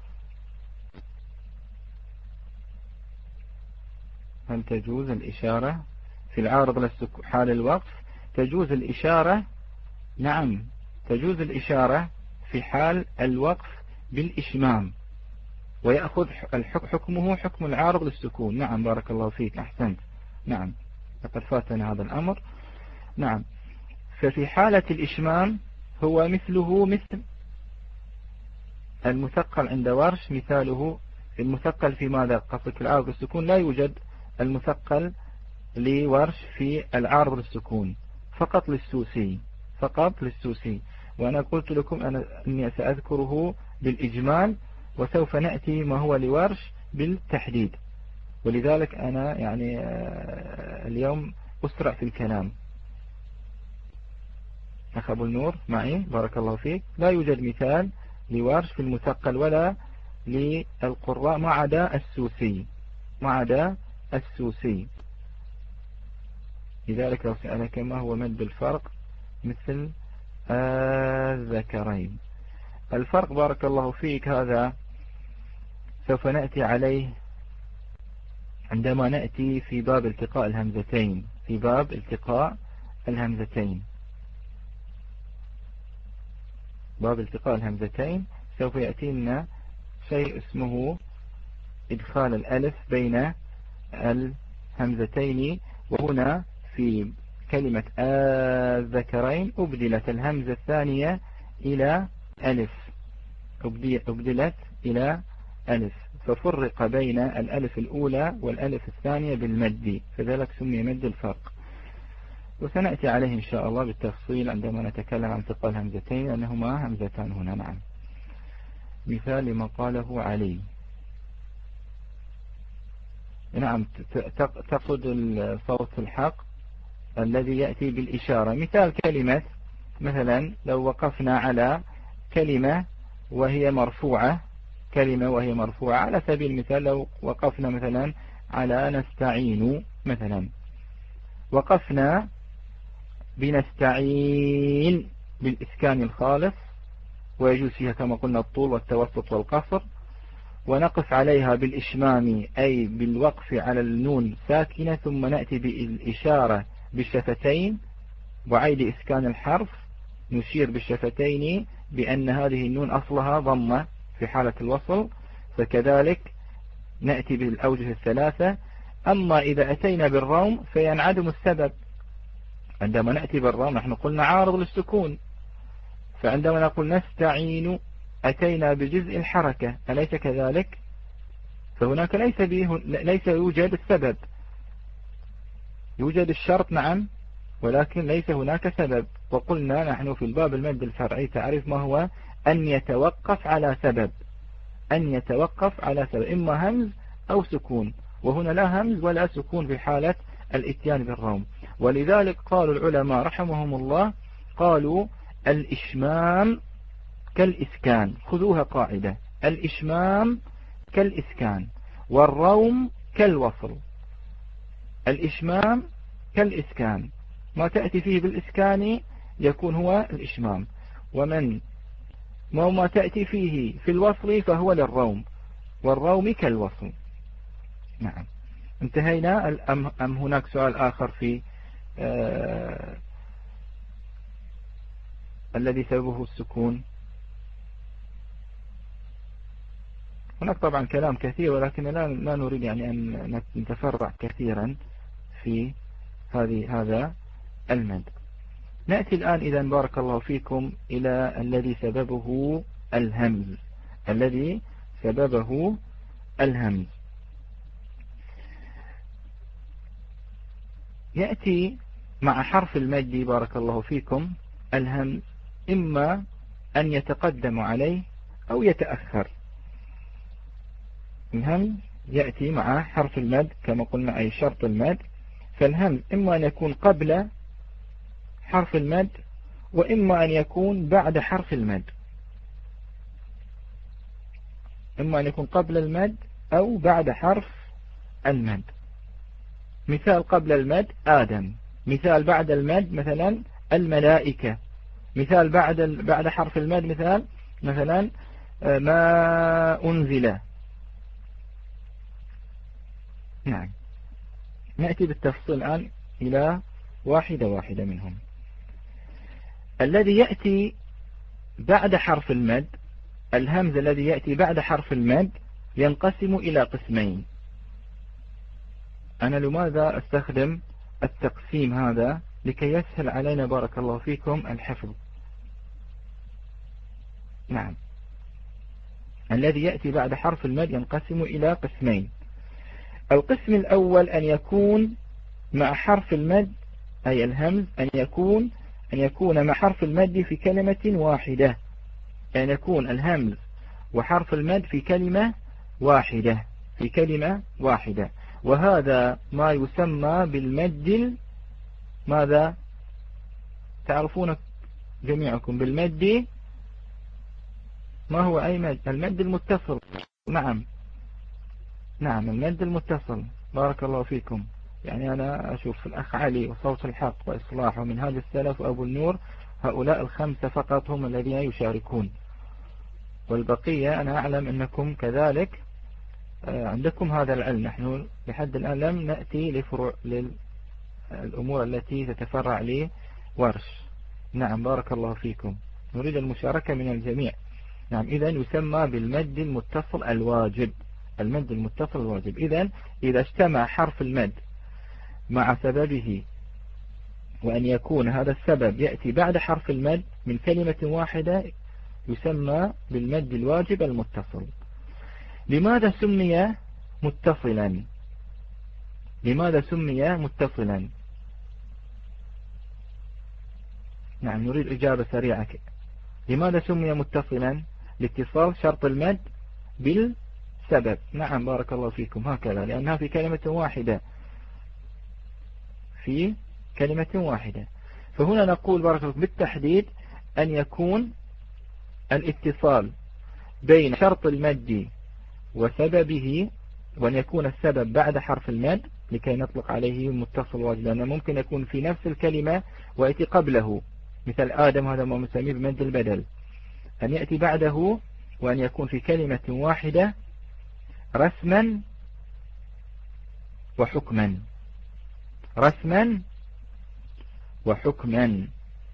هل تجوز الإشارة في العارض للسكون حال الوقف؟ تجوز الإشارة، نعم تجوز الإشارة في حال الوقف بالإشمام، ويأخذ حكمه حكم العارض للسكون. نعم بارك الله فيك، أحسنت. نعم لقد فاتنا هذا الأمر. نعم، ففي حالة الإشمام هو مثله مثل المثقل عند ورش، مثاله المثقل في ماذا قصدك؟ العارض للسكون لا يوجد المثقل لورش في العارض للسكون، فقط للسوسي، فقط للسوسي. وأنا قلت لكم أنا أني سأذكره بالإجمال، وسوف نأتي ما هو لورش بالتحديد، ولذلك أنا يعني اليوم أسرع في الكلام. أخ أبو النور معي بارك الله فيك. لا يوجد مثال لورش في المثقل ولا للقراء ما عدا السوسي، ما عدا السوسي. لذلك لو سألك ما هو مد الفرق مثل الذكرين، الفرق بارك الله فيك هذا سوف نأتي عليه عندما نأتي في باب التقاء الهمزتين، في باب التقاء الهمزتين باب التقاء الهمزتين سوف يأتي لنا شيء اسمه إدخال الألف بين الهمزتين. وهنا في كلمة الذكرين أبدلت الهمزة الثانية إلى ألف، أبدلت إلى ألف، ففرق بين الألف الأولى والألف الثانية بالمد، فذلك سمي مد الفرق. وسنأتي عليه إن شاء الله بالتفصيل عندما نتكلم عن التقاء الهمزتين، أنهما همزتان هنا. نعم، مثال لما قاله علي. نعم، تقصد الصوت الحق الذي يأتي بالإشارة. مثال كلمة مثلا لو وقفنا على كلمة وهي مرفوعة، كلمة وهي مرفوعة على سبيل المثال لو وقفنا مثلا على نستعين، مثلا وقفنا بنستعين بالإسكان الخالص، ويجوز فيها كما قلنا الطول والتوسط والقصر، ونقف عليها بالإشمام أي بالوقف على النون ساكنة، ثم نأتي بالإشارة بالشفتين وعيد إسكان الحرف، نشير بالشفتين بأن هذه النون أصلها ضمة في حالة الوصل، فكذلك نأتي بالأوجه الثلاثة. أما إذا أتينا بالروم فينعدم السبب. عندما نأتي بالروم نحن قلنا عارض للسكون، فعندما نقول نستعين أتينا بجزء الحركة، أليس كذلك؟ فهناك ليس به ليس يوجد السبب، يوجد الشرط نعم، ولكن ليس هناك سبب. وقلنا نحن في الباب المد الفرعي تعرف ما هو أن يتوقف على سبب، أن يتوقف على سبب، إما همز أو سكون، وهنا لا همز ولا سكون في حالة الاتيان بالروم. ولذلك قالوا العلماء رحمهم الله، قالوا الإشمام كالإسكان، خذوها قاعدة، الإشمام كالإسكان والروم كالوصل. الإشمام كالإسكان، ما تأتي فيه بالإسكان يكون هو الإشمام، ومن ما تأتي فيه في الوصل فهو للروم، والروم كالوصل. نعم، انتهينا. أم, أم هناك سؤال آخر في آه الذي سببه السكون؟ هناك طبعا كلام كثير، ولكن لا, لا نريد يعني أن نتفرع كثيرا في هذه هذا المد. نأتي الآن إذا بارك الله فيكم إلى الذي سببه الهمز، الذي سببه الهمز. يأتي مع حرف المد بارك الله فيكم الهمز إما أن يتقدم عليه أو يتأخر. الهمز يأتي مع حرف المد كما قلنا، أي شرط المد، فالهمز إما أن يكون قبل حرف المد وإما أن يكون بعد حرف المد، إما أن يكون قبل المد أو بعد حرف المد. مثال قبل المد آدم، مثال بعد المد مثلا الملائكة، مثال بعد بعد حرف المد مثال مثلا ما أنزل. نعم، نأتي بالتفصيل الآن إلى واحدة واحدة منهم. الذي يأتي بعد حرف المد، الهمز الذي يأتي بعد حرف المد ينقسم إلى قسمين. أنا لماذا أستخدم التقسيم هذا؟ لكي يسهل علينا بارك الله فيكم الحفظ. نعم، الذي يأتي بعد حرف المد ينقسم إلى قسمين. القسم الأول أن يكون مع حرف المد، أي الهمز أن يكون أن يكون مع حرف المد في كلمة واحدة، أن يكون الهمز وحرف المد في كلمة واحدة في كلمة واحدة وهذا ما يسمى بالمد. ماذا تعرفون جميعكم بالمد؟ ما هو أي مد؟ المد المتصل. نعم نعم المد المتصل، بارك الله فيكم. يعني أنا أشوف الأخ علي وصوت الحق وإصلاح ومن هذا السلف وأبو النور، هؤلاء الخمسة فقط هم الذين يشاركون، والبقية أنا أعلم أنكم كذلك عندكم هذا العلم. نحن لحد الآن لم نأتي لفروع للأمور التي تتفرع لورش. نعم بارك الله فيكم، نريد المشاركة من الجميع. نعم، إذا يسمى بالمد المتصل الواجب، المد المتصل الواجب. إذا إذا اجتمع حرف المد مع سببه، وأن يكون هذا السبب يأتي بعد حرف المد من كلمة واحدة، يسمى بالمد الواجب المتصل. لماذا سمي متصلا؟ لماذا سمي متصلا؟ نعم، نريد إجابة سريعة. لماذا سمي متصلا؟ لاتصال شرط المد بالسبب. نعم بارك الله فيكم، هكذا، لأنها في كلمة واحدة في كلمة واحدة. فهنا نقول بارك الله بالتحديد أن يكون الاتصال بين شرط المد وسببه، وأن يكون السبب بعد حرف المد لكي نطلق عليه متصل واجب، لأنه ممكن يكون في نفس الكلمة ويأتي قبله، مثل آدم هذا ما نسميه بمد البدل، أن يأتي بعده وأن يكون في كلمة واحدة رسما وحكما، رسما وحكما.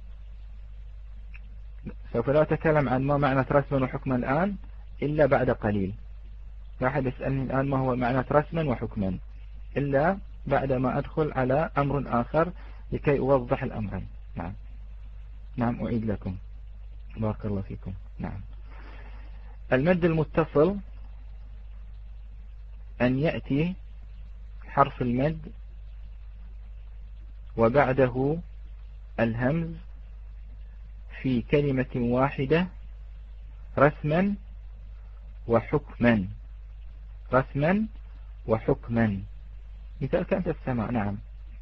سوف لا أتكلم عن ما معنى رسما وحكما الآن إلا بعد قليل. لا أحد يسألني الآن ما هو معنى رسما وحكما إلا بعد ما أدخل على أمر آخر لكي أوضح الأمرين. نعم نعم أعيد لكم، بارك الله فيكم. نعم، المد المتصل أن يأتي حرف المد وبعده الهمز في كلمة واحدة رسما وحكما، رسما وحكما. مثال كانت السماء. نعم،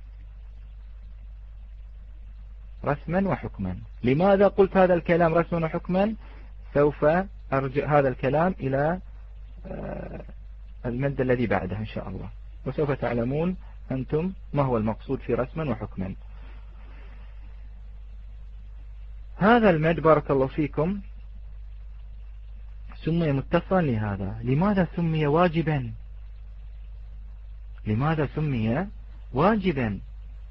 رسما وحكما. لماذا قلت هذا الكلام رسما وحكما؟ سوف أرجع هذا الكلام إلى المد الذي بعده إن شاء الله، وسوف تعلمون أنتم ما هو المقصود في رسما وحكما. هذا المد بارك الله فيكم سمي متصلا لهذا. لماذا سمي واجبا؟ لماذا سمي واجبا؟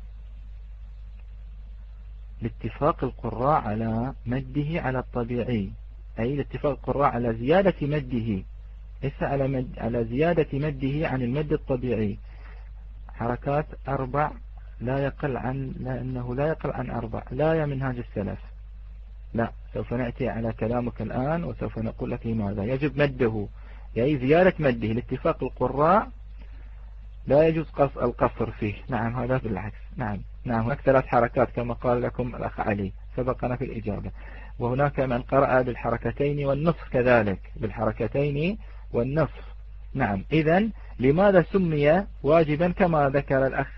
لاتفاق القراء على مده على الطبيعي، أي لاتفاق القراء على زيادة مده، ليس على, مد على زيادة مده عن المد الطبيعي. حركات أربع لا يقل عن، لأنه لا يقل عن أربع، لا يا منهاج السلف، لا. سوف نأتي على كلامك الآن وسوف نقول لك لماذا يجب مده، يعني زيادة مده. لاتفاق القراء لا يجوز القصر فيه. نعم هذا بالعكس. نعم نعم هناك ثلاث حركات كما قال لكم الأخ علي سبقنا في الإجابة. وهناك من قرأ بالحركتين والنصف كذلك، بالحركتين والنصف. نعم إذن لماذا سمي واجبا كما ذكر الأخ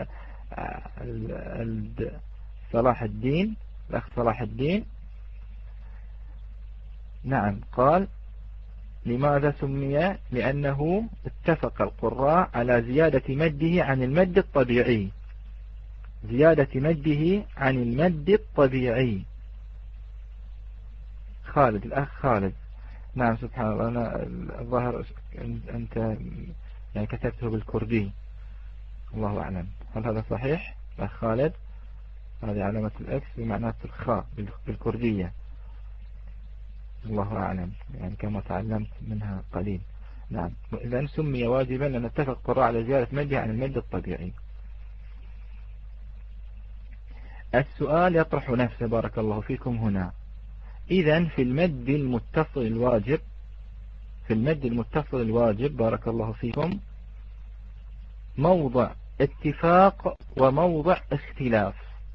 صلاح الدين الأخ صلاح الدين. نعم قال لماذا سمي؟ لأنه اتفق القراء على زيادة مده عن المد الطبيعي، زيادة مده عن المد الطبيعي. خالد الأخ خالد. نعم سبحان الله، أنا الظاهر أنت يعني كتبته بالكردي، الله أعلم هل هذا صحيح الأخ خالد؟ هذه علامة الأكس بمعنى الخاء بالكردية، الله أعلم يعني كما تعلمت منها قليل. نعم إذن سمي واجبا لأن اتفق القراء على زيادة مده عن المد الطبيعي. السؤال يطرح نفسه بارك الله فيكم هنا. إذن في المد المتصل الواجب، في المد المتصل الواجب بارك الله فيكم موضع اتفاق وموضع اختلاف.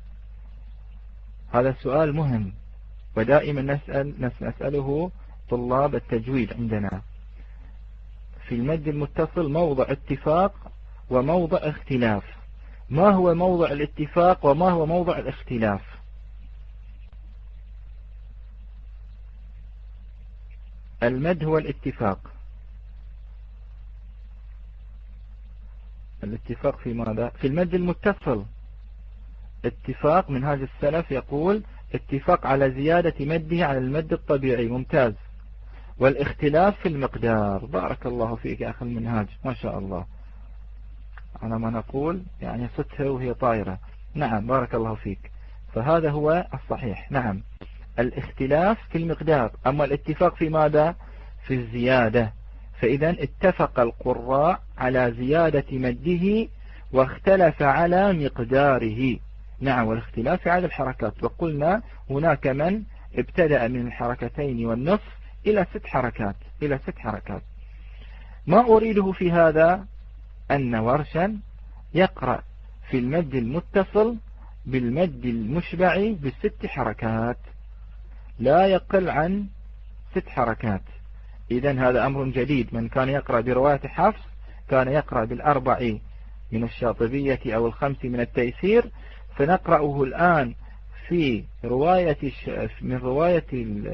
هذا السؤال مهم ودائما نسأل نسأله طلاب التجويد عندنا. في المد المتصل موضع اتفاق وموضع اختلاف. ما هو موضع الاتفاق وما هو موضع الاختلاف؟ المد هو الاتفاق. الاتفاق في ماذا؟ في المد المتصل. اتفاق منهاج السلف يقول اتفاق على زيادة مده على المد الطبيعي، ممتاز. والاختلاف في المقدار. بارك الله فيك يا أخي المنهاج ما شاء الله، أنا ما نقول يعني صدها وهي طائرة. نعم بارك الله فيك، فهذا هو الصحيح. نعم الاختلاف في المقدار، أما الاتفاق في ماذا؟ في الزيادة. فإذا اتفق القراء على زيادة مده واختلف على مقداره. نعم والاختلاف في عدد الحركات، وقلنا هناك من ابتدأ من الحركتين والنصف إلى ست حركات إلى ست حركات. ما أريده في هذا أن ورشا يقرأ في المد المتصل بالمد المشبع بالست حركات، لا يقل عن ست حركات. إذن هذا أمر جديد. من كان يقرأ برواية حفص كان يقرأ بالأربع من الشاطبية أو الخمس من التيسير، فنقرأه الآن في رواية من رواية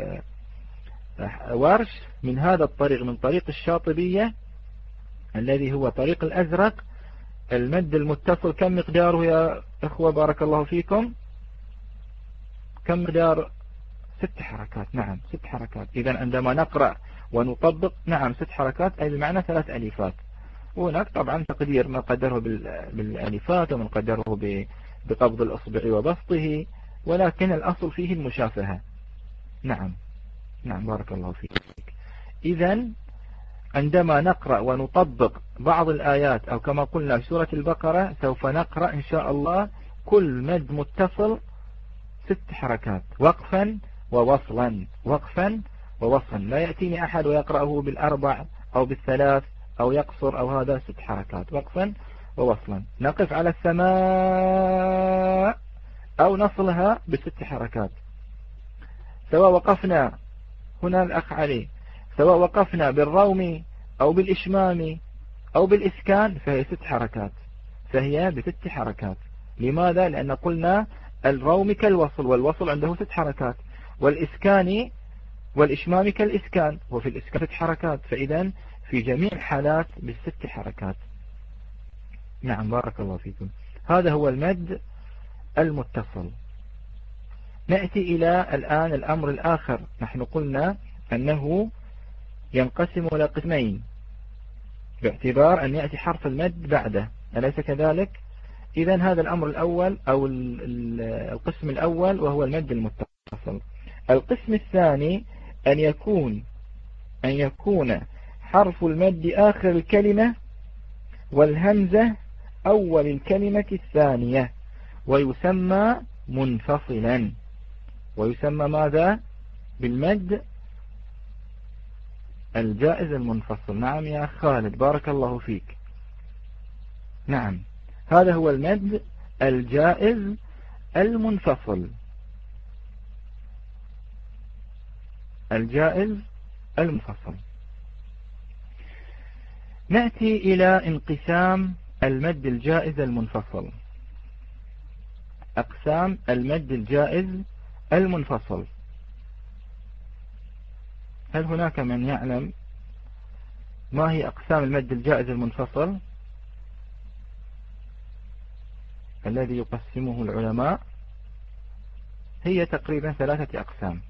ورش من هذا الطريق، من طريق الشاطبية الذي هو طريق الأزرق. المد المتصل كم مقداره يا إخوة بارك الله فيكم؟ كم مقدار؟ ست حركات. نعم ست حركات. إذن عندما نقرأ ونطبق نعم ست حركات أي بمعنى ثلاث ألفات. وهناك طبعا تقدير من قدره بالألفات ومن قدره بقبض الأصبع وبسطه، ولكن الأصل فيه المشافهة. نعم نعم بارك الله فيك. إذن عندما نقرأ ونطبق بعض الآيات أو كما قلنا في سورة البقرة سوف نقرأ إن شاء الله كل مد متصل ست حركات وقفا ووصلا، وقفا ووصلا. لا يأتيني أحد ويقرأه بالأربع أو بالثلاث أو يقصر أو هذا. ست حركات وقفا ووصلا. نقف على السماء أو نصلها بست حركات. سواء وقفنا هنا الأخ علي سواء وقفنا بالروم أو بالإشمام أو بالإسكان فهي ست حركات، فهي بست حركات. لماذا؟ لأن قلنا الروم كالوصل، والوصل عنده ست حركات، والإسكان والإشمام كالإسكان، وفي الإسكان ست حركات. فإذا في جميع الحالات بالست حركات. نعم بارك الله فيكم. هذا هو المد المتصل. نأتي إلى الآن الأمر الآخر. نحن قلنا أنه ينقسم إلى قسمين باعتبار أن يأتي حرف المد بعده، أليس كذلك؟ إذا هذا الأمر الأول أو القسم الأول وهو المد المتصل. القسم الثاني أن يكون أن يكون حرف المد آخر الكلمة والهمزة أول الكلمة الثانية، ويسمى منفصلا. ويسمى ماذا؟ بالمد الجائز المنفصل. نعم يا خالد، بارك الله فيك. نعم، هذا هو المد الجائز المنفصل. الجائز المنفصل. نأتي إلى انقسام المد الجائز المنفصل. أقسام المد الجائز المنفصل. هل هناك من يعلم ما هي أقسام المد الجائز المنفصل الذي يقسمه العلماء؟ هي تقريبا ثلاثة أقسام.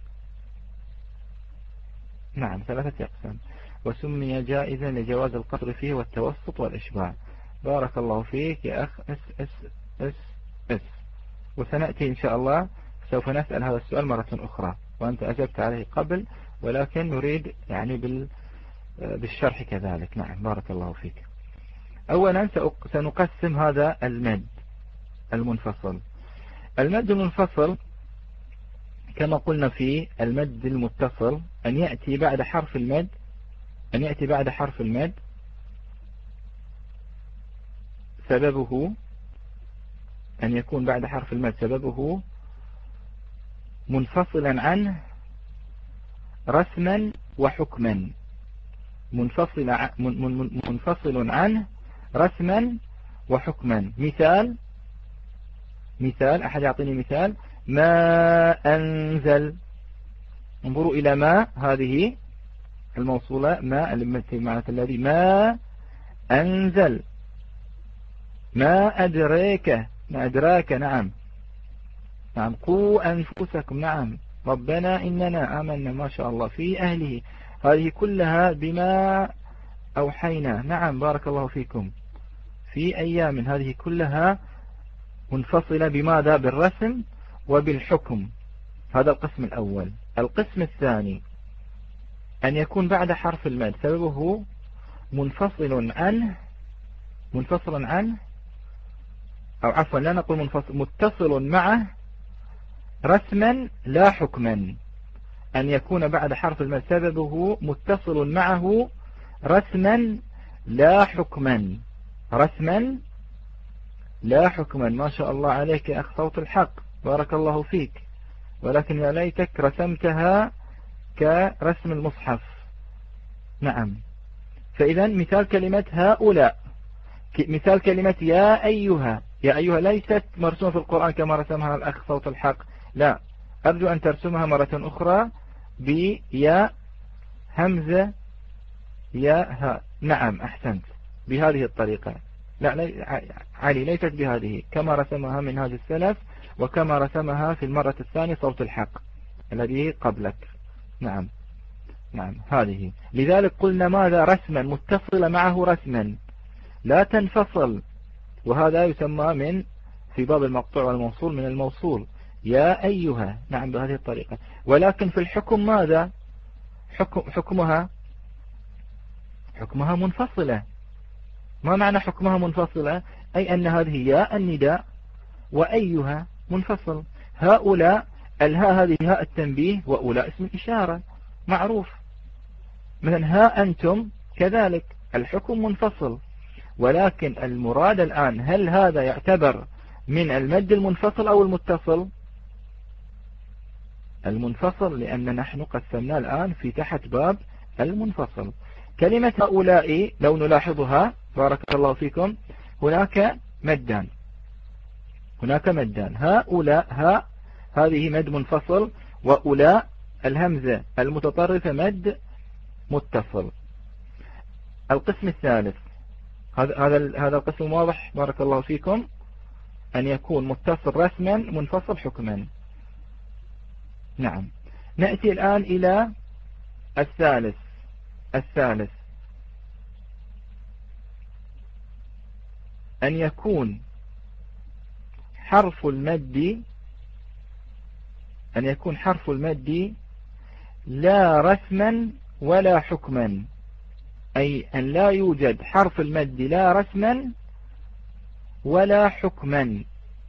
نعم، ثلاثة أقسام. وسمي جائزا لجواز القصر فيه والتوسط والإشباع. بارك الله فيك يا أخ اس اس اس اس. وسنأتي إن شاء الله سوف نسأل هذا السؤال مرة أخرى، وأنت أجبت عليه قبل، ولكن نريد يعني بال بالشرح كذلك. نعم، بارك الله فيك. أولا سنقسم هذا المد المنفصل. المد المنفصل كما قلنا في المد المتصل أن يأتي بعد حرف المد أن يأتي بعد حرف المد سببه أن يكون بعد حرف المد سببه منفصلا عنه رسما وحكما. منفصل منفصل عنه رسما وحكما. مثال مثال أحد يعطيني مثال. ما أنزل. انظروا إلى ما، هذه الموصولة ما المعنى الذي ما أنزل. ما أدريك، ما أدراك. نعم نعم. قوا أنفسكم. نعم. ربنا إننا آمنا. ما شاء الله. في أهله. هذه كلها بما أوحينا. نعم، بارك الله فيكم. في أيام. هذه كلها منفصلة بماذا؟ بالرسم وبالحكم. هذا القسم الأول. القسم الثاني أن يكون بعد حرف المد سببه منفصل عنه منفصل عنه أو عفوا لا نقول منفصل، متصل معه رسما لا حكما. أن يكون بعد حرف المد سببه متصل معه رسما لا حكما. رسما لا حكما. ما شاء الله عليك يا أخ صوت الحق، بارك الله فيك. ولكن يا ليتك رسمتها كرسم المصحف. نعم. فإذا مثال كلمة هؤلاء، مثال كلمة يا أيها. يا أيها ليست مرسومة في القرآن كما رسمها الأخ صوت الحق، لا، أرجو أن ترسمها مرة أخرى بيا همزة يا ها. نعم، أحسنت، بهذه الطريقة. لا لي... علي ليست بهذه كما رسمها منهاج السلف وكما رسمها في المرة الثانية صوت الحق الذي قبلك. نعم نعم، هذه. لذلك قلنا ماذا؟ رسما، متصل معه رسما لا تنفصل. وهذا يسمى من في باب المقطوع والموصول من الموصول. يا أيها. نعم، بهذه الطريقة. ولكن في الحكم ماذا؟ حكم حكمها حكمها منفصلة. ما معنى حكمها منفصلة؟ أي أن هذه يا النداء وأيها منفصل. هؤلاء الهاء هذه هاء التنبيه، وأولاء اسم الإشارة معروف. مثلا ها أنتم كذلك الحكم منفصل. ولكن المراد الآن هل هذا يعتبر من المد المنفصل أو المتصل؟ المنفصل، لأن نحن قسمنا الآن في تحت باب المنفصل. كلمة هؤلاء لو نلاحظها بارك الله فيكم هناك مدان هناك مدان هؤلاء ها هذه مد منفصل، وأولاء الهمزة المتطرفة مد متصل. القسم الثالث هذا هذا هذا القسم واضح بارك الله فيكم، أن يكون متصل رسما منفصل حكما. نعم. نأتي الآن إلى الثالث الثالث أن يكون حرف المد أن يكون حرف المد لا رسما ولا حكما، أي أن لا يوجد حرف المد لا رسما ولا حكما.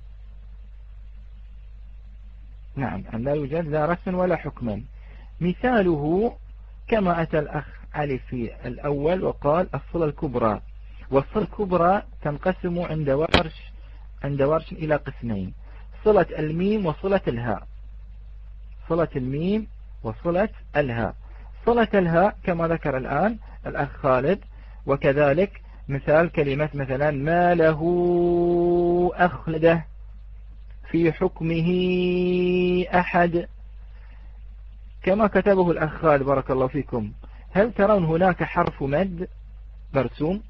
نعم، أن لا يوجد لا رسما ولا حكما. مثاله كما أتى الأخ علي في الأول وقال الصلة الكبرى، والصلة الكبرى تنقسم عند ورش عند ورش إلى قسمين: صلة الميم وصلة الهاء. صلة الميم وصلة الهاء. صلة الهاء كما ذكر الآن الأخ خالد، وكذلك مثال كلمة مثلا ما له أخلده في حكمه أحد، كما كتبه الأخ خالد بارك الله فيكم. هل ترون هناك حرف مد مرسوم؟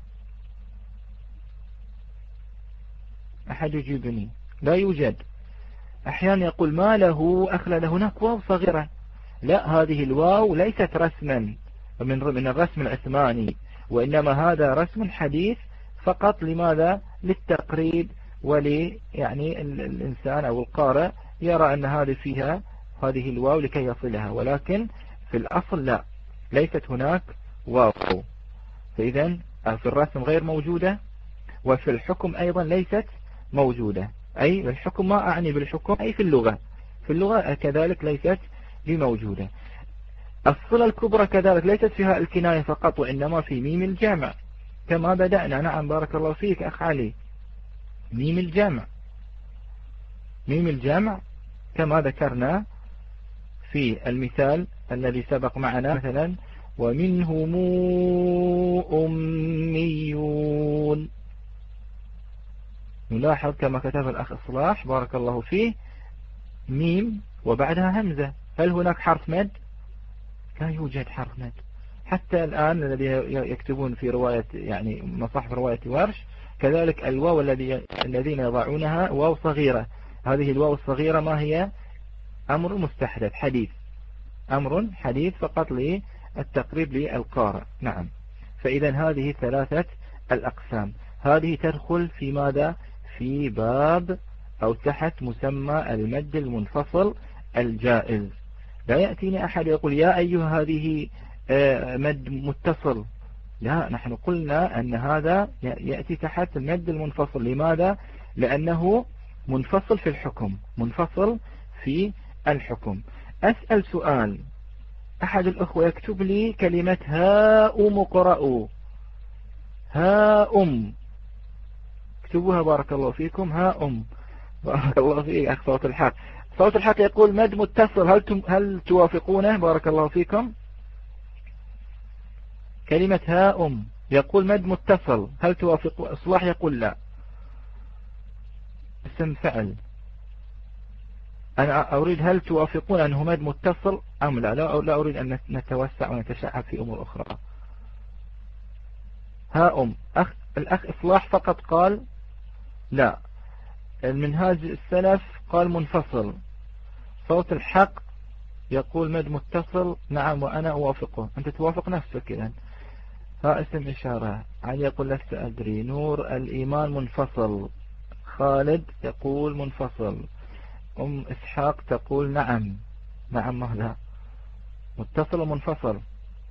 أحد يجيبني. لا يوجد. أحيانا يقول ما له أخلد، هناك واو صغيرة. لا، هذه الواو ليست رسما من من الرسم العثماني، وإنما هذا رسم حديث فقط. لماذا؟ للتقريب، ولي يعني الإنسان أو القارئ يرى أن هذه فيها هذه الواو لكي يصلها، ولكن في الأصل لا، ليست هناك واو. فإذا في الرسم غير موجودة، وفي الحكم أيضا ليست موجودة. أي الحكم ما أعني بالحكم أي في اللغة، في اللغة كذلك ليست بموجودة. الصلة الكبرى كذلك ليست فيها الكناية فقط، وإنما في ميم الجامع كما بدأنا. نعم بارك الله فيك أخ علي. ميم الجامع ميم الجامع كما ذكرنا في المثال الذي سبق معنا، مثلا ومنهم أميون. نلاحظ كما كتب الأخ إصلاح بارك الله فيه ميم وبعدها همزة. هل هناك حرف مد؟ لا يوجد حرف مد. حتى الآن الذي يكتبون في رواية يعني مصاحف رواية ورش كذلك الواو الذي الذين يضعونها واو صغيرة. هذه الواو الصغيرة ما هي؟ أمر مستحدث حديث، أمر حديث فقط للتقريب للقارئ. نعم. فإذا هذه ثلاثة الأقسام. هذه تدخل في ماذا؟ في باب أو تحت مسمى المد المنفصل الجائز. لا يأتيني أحد يقول يا أيها هذه مد متصل. لا، نحن قلنا أن هذا يأتي تحت المد المنفصل. لماذا؟ لأنه منفصل في الحكم، منفصل في الحكم. أسأل سؤال، أحد الأخوة يكتب لي كلمة هاء مقرأ. هاء، اكتبوها بارك الله فيكم. هاء، بارك الله فيك أخ صوت الحق. صوت الحق يقول مد متصل، هل تم هل توافقونه؟ بارك الله فيكم. كلمة هاء يقول مد متصل، هل توافقوا؟ إصلاح يقول لا. اسم فعل. أنا أريد هل توافقون أنه مد متصل أم لا؟ لا, لا أريد أن نتوسع ونتشعب في أمور أخرى. هاء. أخ الأخ إصلاح فقط قال لا. المنهاج السلف قال منفصل. صوت الحق يقول مد متصل. نعم، وأنا أوافقه. أنت توافق نفسك إذن. ها اسم إشارة. علي يقول لست أدري. نور الإيمان منفصل. خالد يقول منفصل. أم إسحاق تقول نعم. نعم مهلا. متصل ومنفصل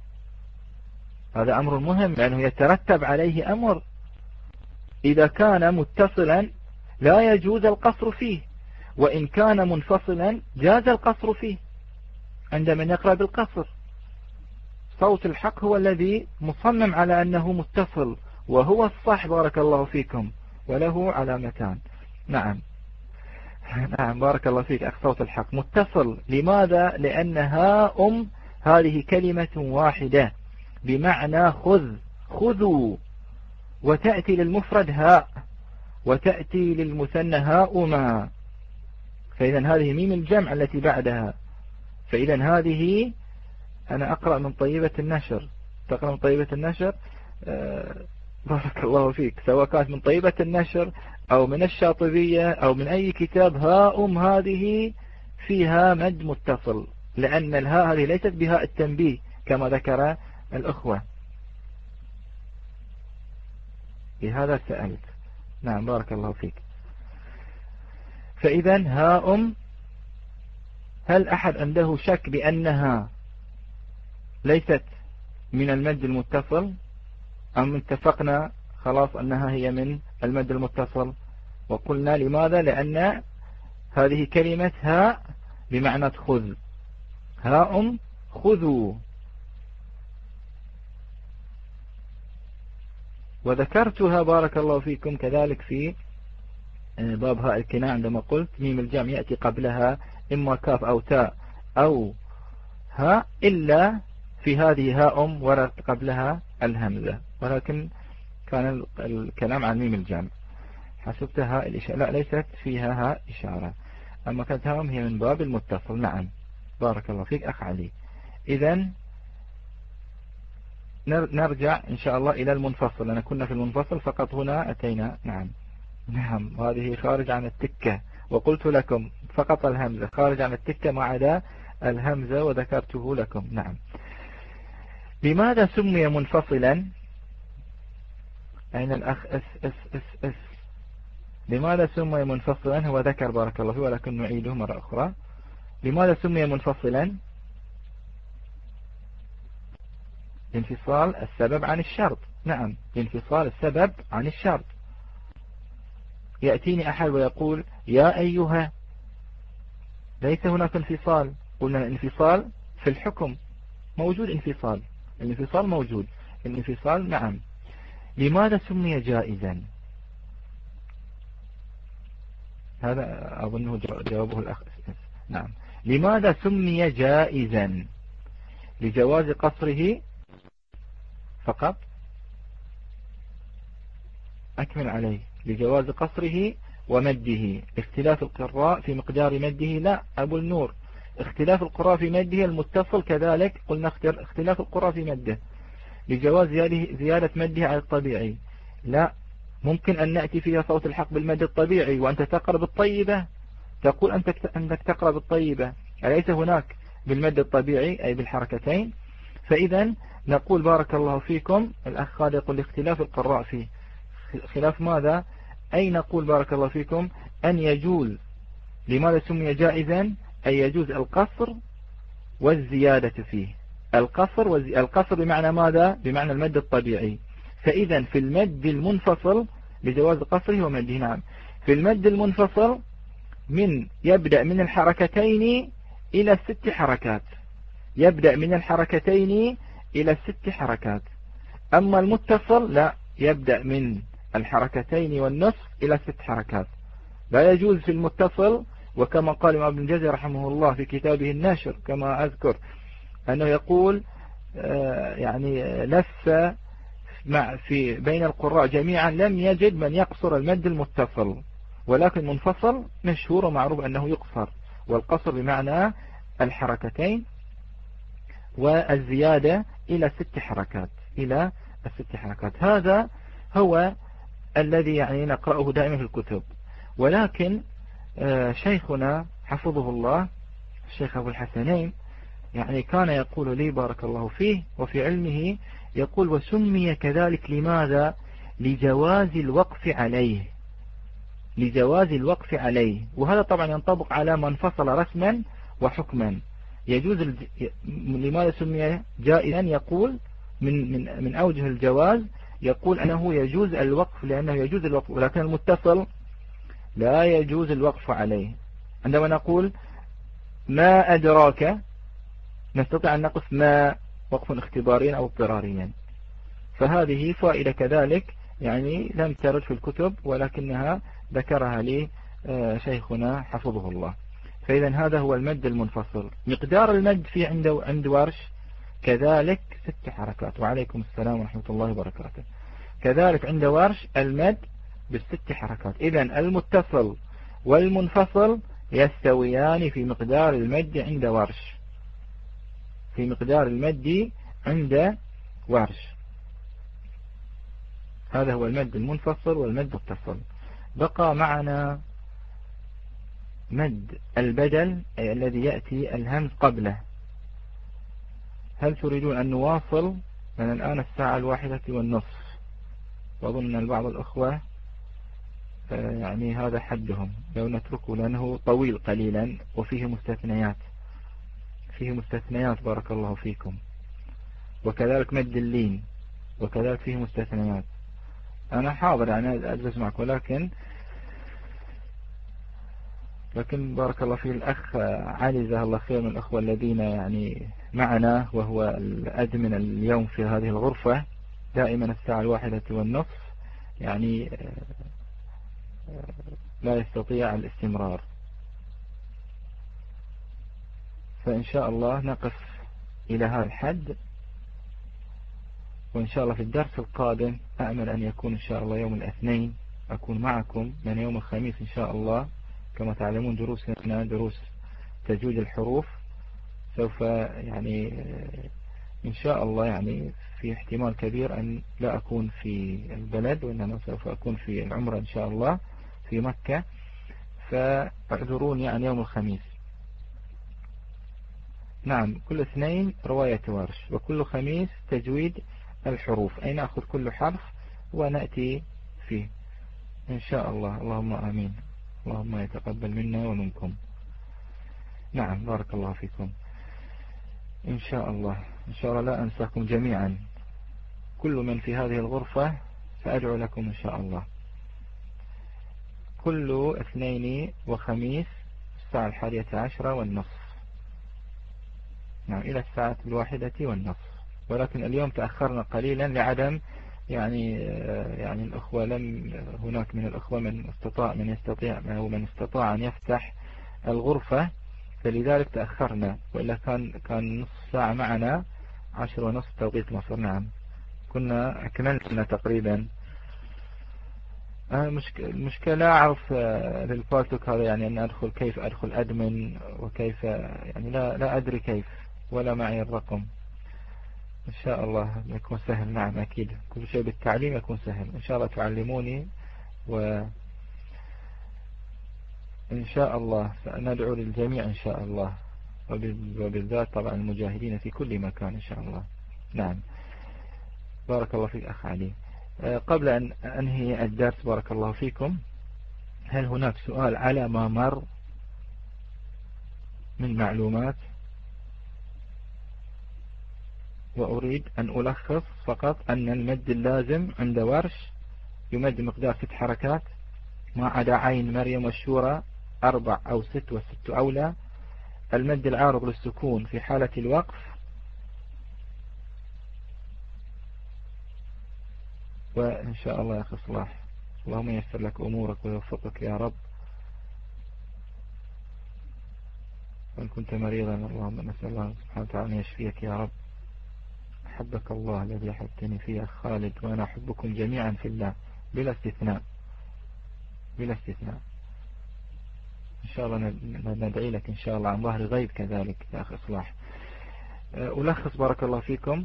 هذا أمر مهم، لأنه يترتب عليه أمر. إذا كان متصلا لا يجوز القصر فيه، وإن كان منفصلا جاز القصر فيه عندما نقرأ بالقصر. صوت الحق هو الذي مصمم على أنه متصل، وهو الصح بارك الله فيكم، وله علامتان. نعم نعم بارك الله فيك أخ صوت الحق. متصل. لماذا؟ لأنها أم هذه كلمة واحدة بمعنى خذ، خذوا، وتأتي للمفرد هاء، وتأتي للمثنى هاؤما. فإذا هذه ميم الجمع التي بعدها. فإذا هذه أنا أقرأ من طيبة النشر. تقرأ من طيبة النشر. آه بارك الله فيك. سواء كانت من طيبة النشر أو من الشاطبية أو من أي كتاب، هاؤم هذه فيها مد متصل، لأن الهاء هذه ليست بهاء التنبيه كما ذكر الأخوة. لهذا سألت. نعم بارك الله فيك. فإذا هاء، هل أحد عنده شك بأنها ليست من المد المتصل، أم اتفقنا خلاص أنها هي من المد المتصل؟ وقلنا لماذا؟ لأن هذه كلمة هاء بمعنى خذ، هاء خذوا. وذكرتها بارك الله فيكم كذلك في باب هاء الكناية عندما قلت ميم الجمع يأتي قبلها إما كاف أو تاء أو هاء، إلا في هذه هاء ورد قبلها الهمزة، ولكن كان الكلام عن ميم الجمع. حسبتها الإشارة، لا ليست فيها هاء إشارة، أما كانت هاء هي من باب المتصل. نعم بارك الله فيك أخ علي. إذن نرجع إن شاء الله إلى المنفصل، لأن كنا في المنفصل فقط، هنا أتينا. نعم نعم هذه خارج عن التكة، وقلت لكم فقط الهمزة خارج عن التكة ما عدا الهمزة وذكرته لكم. نعم. لماذا سمي منفصلا؟ أين الأخ أس أس أس أس لماذا سمي منفصلا؟ هو ذكر بارك الله فيه، ولكن نعيده مرة أخرى. لماذا سمي منفصلا؟ انفصال السبب عن الشرط. نعم انفصال السبب عن الشرط. يأتيني أحد ويقول يا أيها، ليس هناك انفصال. قلنا الانفصال في الحكم موجود، انفصال الانفصال موجود الانفصال. نعم. لماذا سمي جائزا؟ هذا أظنه جوابه الأخ. نعم. لماذا سمي جائزا؟ لجواز قصره فقط؟ أكمل عليه. لجواز قصره ومده. اختلاف القراء في مقدار مده. لا أبو النور، اختلاف القراء في مده المتصل كذلك قلنا اختلاف القراء في مده. لجواز زيادة مده على الطبيعي. لا، ممكن أن نأتي فيها صوت الحق بالمد الطبيعي وأنت تقرأ بالطيبة، تقول أنت أنك تقرأ بالطيبة، أليس هناك بالمد الطبيعي أي بالحركتين؟ فإذا نقول بارك الله فيكم، الأخ خالد يقول اختلاف القراء فيه. خلاف ماذا؟ أي نقول بارك الله فيكم أن يجوز. لماذا سمي جائزا؟ أي يجوز القصر والزيادة فيه. القصر والزي... القصر بمعنى ماذا؟ بمعنى المد الطبيعي. فإذا في المد المنفصل لجواز قصره ومده. نعم. في المد المنفصل من يبدأ من الحركتين إلى الست حركات، يبدأ من الحركتين إلى الست حركات. أما المتصل لا، يبدأ من الحركتين والنصف إلى ست حركات. لا يجوز في المتصل، وكما قال ابن الجزري رحمه الله في كتابه الناشر كما أذكر أنه يقول آه يعني لف مع في بين القراء جميعا لم يجد من يقصر المد المتصل، ولكن منفصل مشهور ومعروف أنه يقصر، والقصر بمعنى الحركتين والزيادة إلى ست حركات، إلى الست حركات. هذا هو الذي يعني نقرأه دائما في الكتب. ولكن شيخنا حفظه الله الشيخ أبو الحسنين يعني كان يقول لي بارك الله فيه وفي علمه، يقول وسمي كذلك لماذا؟ لجواز الوقف عليه، لجواز الوقف عليه. وهذا طبعا ينطبق على من فصل رسما وحكما. يجوز الج... لماذا سمي جائزا؟ يقول من من من أوجه الجواز، يقول أنه يجوز الوقف لأنه يجوز الوقف، ولكن المتصل لا يجوز الوقف عليه. عندما نقول ما أدراك نستطيع أن نقف ما وقف اختباريا أو اضطراريا. فهذه فائدة كذلك يعني لم ترد في الكتب، ولكنها ذكرها لي شيخنا حفظه الله. فإذا هذا هو المد المنفصل. مقدار المد في عند عند ورش كذلك ست حركات. وعليكم السلام ورحمة الله وبركاته. كذلك عند ورش المد بالست حركات. إذا المتصل والمنفصل يستويان في مقدار المد عند ورش، في مقدار المد عند ورش. هذا هو المد المنفصل والمد المتصل. بقى معنا مد البدل أي الذي يأتي الهمز قبله. هل تريدون أن نواصل؟ من الآن الساعة الواحدة والنصف، وأظن أن بعض الأخوة يعني هذا حدهم، لو نتركه لأنه طويل قليلا وفيه مستثنيات، فيه مستثنيات بارك الله فيكم، وكذلك مد اللين وكذلك فيه مستثنيات. أنا حاضر يعني أجلس معك، ولكن لكن بارك الله فيه الأخ علي جزاه الله خير من الأخوة الذين يعني معنا، وهو الأدمن اليوم في هذه الغرفة دائما الساعة الواحدة والنصف، يعني لا يستطيع الاستمرار. فإن شاء الله نقف إلى هذا الحد، وإن شاء الله في الدرس القادم أأمل أن يكون إن شاء الله يوم الاثنين أكون معكم، من يوم الخميس إن شاء الله كما تعلمون دروسنا دروس تجويد الحروف، سوف يعني إن شاء الله يعني في احتمال كبير أن لا أكون في البلد، وإنما سوف أكون في العمرة إن شاء الله في مكة، فاعذروني عن يوم الخميس. نعم، كل اثنين رواية ورش، وكل خميس تجويد الحروف، أي نأخذ كل حرف ونأتي فيه إن شاء الله. اللهم آمين، اللهم يتقبل منا ومنكم. نعم بارك الله فيكم. إن شاء الله إن شاء الله لا أنساكم جميعا، كل من في هذه الغرفة سأدعو لكم إن شاء الله. كل اثنين وخميس الساعة الحادية عشرة والنصف، نعم إلى الساعة الواحدة والنصف، ولكن اليوم تأخرنا قليلا لعدم يعني يعني الأخوة لم هناك من الأخوة من استطاع من يستطيع أو من استطاع أن يفتح الغرفة، فلذلك تأخرنا، وإلا كان كان نصف ساعة معنا عشر ونصف توقيت مصر. نعم كنا أكملنا تقريبا. المشكلة لا أعرف للبارتوك هذا يعني أن أدخل كيف أدخل أدمن وكيف يعني لا لا أدري كيف، ولا معي الرقم. إن شاء الله يكون سهل. نعم أكيد كل شيء بالتعليم يكون سهل، إن شاء الله تعلموني، وإن شاء الله سندعو للجميع إن شاء الله، وبالذات طبعا المجاهدين في كل مكان إن شاء الله. نعم بارك الله فيك أخ علي. قبل أن أنهي الدرس بارك الله فيكم، هل هناك سؤال على ما مر من معلومات؟ وأريد أن ألخص فقط أن المد اللازم عند ورش يمد مقدار ست حركات، ما عدا عين مريم والشورى أربع أو ست والست أولى. المد العارض للسكون في حالة الوقف، وإن شاء الله يا أخي صلاح اللهم ييسر لك أمورك ويوفقك يا رب، وإن كنت مريضا اللهم نسأل الله سبحانه وتعالى أن يشفيك يا رب. أحبك الله الذي أحبتني فيه خالد، وأنا أحبكم جميعا في الله بلا استثناء بلا استثناء. إن شاء الله ندعي لك إن شاء الله عن ظهر غيب كذلك يا أخي صلاح. ألخص بارك الله فيكم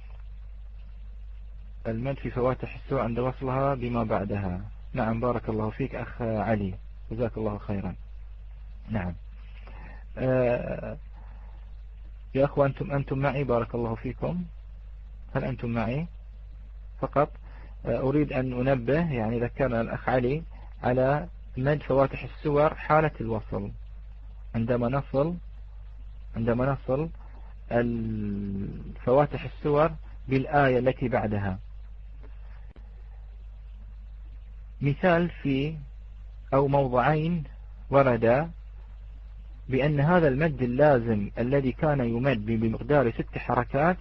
المد في فواتح السوء عند وصلها بما بعدها. نعم بارك الله فيك أخ علي، جزاك الله خيرا. نعم آه يا أخوة أنتم أنتم معي بارك الله فيكم، هل أنتم معي؟ فقط آه أريد أن أنبه يعني ذكرنا الأخ علي على مد فواتح السور حالة الوصل، عندما نصل عندما نصل الفواتح السور بالآية التي بعدها. مثال في أو موضعين ورد بأن هذا المد اللازم الذي كان يمد بمقدار ست حركات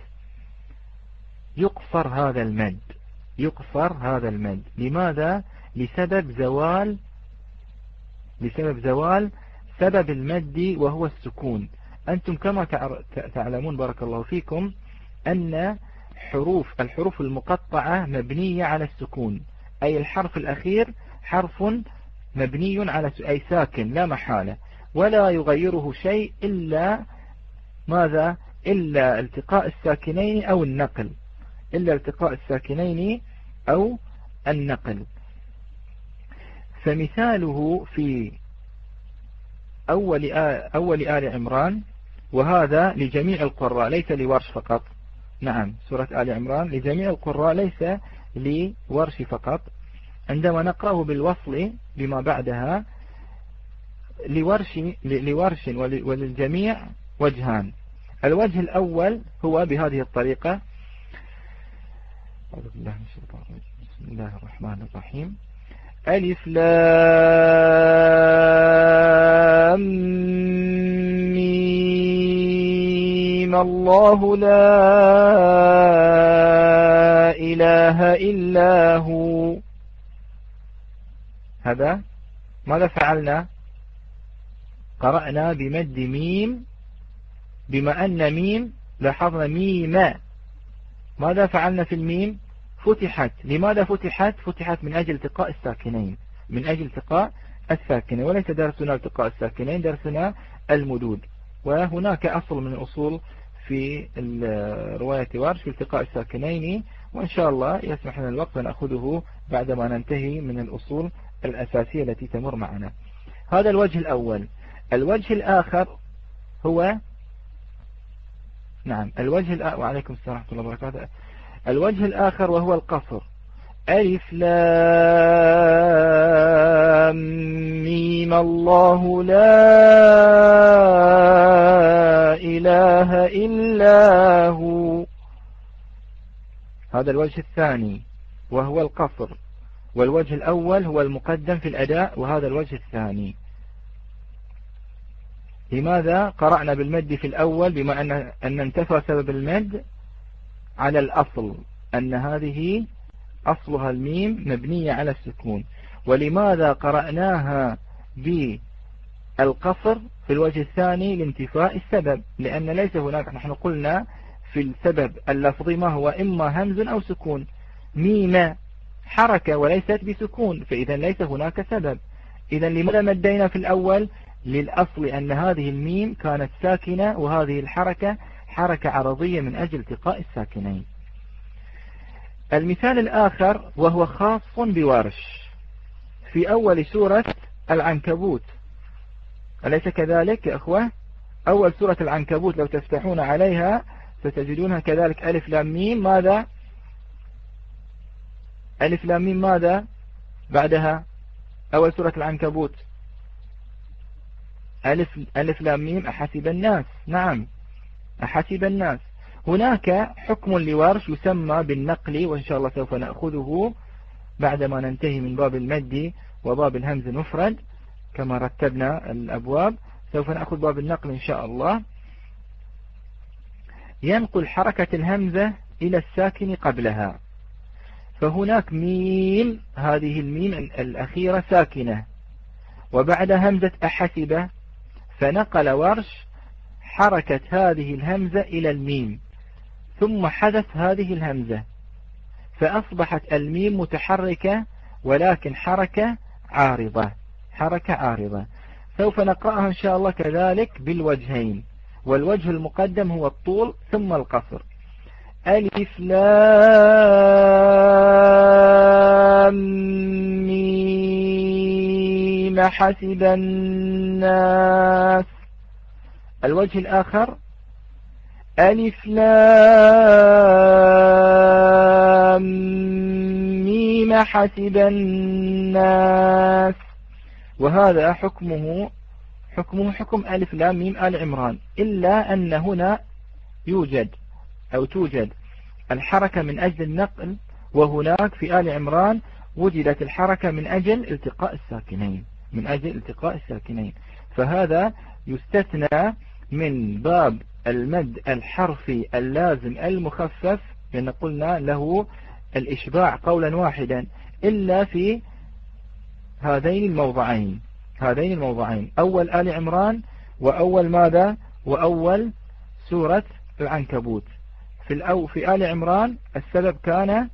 يقصر هذا المد يقصر هذا المد لماذا؟ لسبب زوال لسبب زوال سبب المد وهو السكون. أنتم كما تعلمون بارك الله فيكم أن حروف الحروف المقطعة مبنية على السكون، أي الحرف الأخير حرف مبني على أي ساكن لا محالة، ولا يغيره شيء إلا ماذا؟ إلا التقاء الساكنين أو النقل إلا التقاء الساكنين أو النقل. فمثاله في أول آل, أول آل عمران، وهذا لجميع القراء ليس لورش فقط. نعم، سورة آل عمران لجميع القراء ليس لورش فقط. عندما نقرأه بالوصل بما بعدها لورش, لورش وللجميع وجهان. الوجه الأول هو بهذه الطريقة: أعوذ بالله من الشيطان الرجيم، بسم الله الرحمن الرحيم. ألف لام ميم الله لا إله إلا هو. هذا ماذا فعلنا؟ قرأنا بمد ميم، بما أن ميم لاحظنا ميم، ماذا فعلنا في الميم؟ فتحت. لماذا فتحت؟ فتحت من أجل التقاء الساكنين، من أجل التقاء الساكنين، وليس درسنا التقاء الساكنين، درسنا المدود. وهناك أصل من الأصول في رواية ورش في التقاء الساكنين، وإن شاء الله يسمح لنا الوقت نأخذه بعدما ننتهي من الأصول الأساسية التي تمر معنا. هذا الوجه الأول. الوجه الآخر هو نعم الوجه الآخر، وعليكم السلام ورحمة الله وبركاته. الوجه الآخر وهو القصر: ألف لام ميم الله لا إله إلا هو. هذا الوجه الثاني وهو القصر، والوجه الأول هو المقدم في الأداء، وهذا الوجه الثاني. لماذا قرأنا بالمد في الأول؟ بما أن, أن انتفى سبب المد على الأصل، أن هذه أصلها الميم مبنية على السكون. ولماذا قرأناها بالقصر في الوجه الثاني؟ لانتفاء السبب، لأن ليس هناك، نحن قلنا في السبب اللفظي ما هو إما همز أو سكون. ميم حركة وليست بسكون، فإذا ليس هناك سبب. إذا لماذا مدينا في الأول؟ للأصل أن هذه الميم كانت ساكنة، وهذه الحركة حركة عرضية من أجل التقاء الساكنين. المثال الآخر وهو خاص بورش في أول سورة العنكبوت، أليس كذلك يا أخوة؟ أول سورة العنكبوت لو تفتحون عليها ستجدونها كذلك ألف لام ميم. ماذا؟ ألف لام ميم ماذا بعدها؟ أول سورة العنكبوت ألف, ألف لام ميم أحسب الناس. نعم، أحسب الناس. هناك حكم لورش يسمى بالنقل، وإن شاء الله سوف نأخذه بعدما ننتهي من باب المد وباب الهمز المفرد كما رتبنا الأبواب. سوف نأخذ باب النقل إن شاء الله. ينقل حركة الهمزة إلى الساكن قبلها. فهناك ميم، هذه الميم الأخيرة ساكنة، وبعد همزة أحسب، فنقل ورش حركة هذه الهمزة إلى الميم، ثم حذف هذه الهمزة، فأصبحت الميم متحركة ولكن حركة عارضة، حركة عارضة. سوف نقرأها إن شاء الله كذلك بالوجهين، والوجه المقدم هو الطول ثم القصر. ألف لام ميم حسب الناس. الوجه الآخر ألف لام ميم حسب الناس. وهذا حكمه حكمه حكم ألف لام ميم آل عمران، إلا أن هنا يوجد أو توجد الحركة من أجل النقل، وهناك في آل عمران وجدت الحركة من أجل التقاء الساكنين، من أجل التقاء الساكنين. فهذا يستثنى من باب المد الحرفي اللازم المخفف، لأن قلنا له الإشباع قولا واحدا، إلا في هذين الموضعين، هذين الموضعين أول آل عمران وأول ماذا؟ وأول سورة العنكبوت. في الأو في آل عمران السبب كان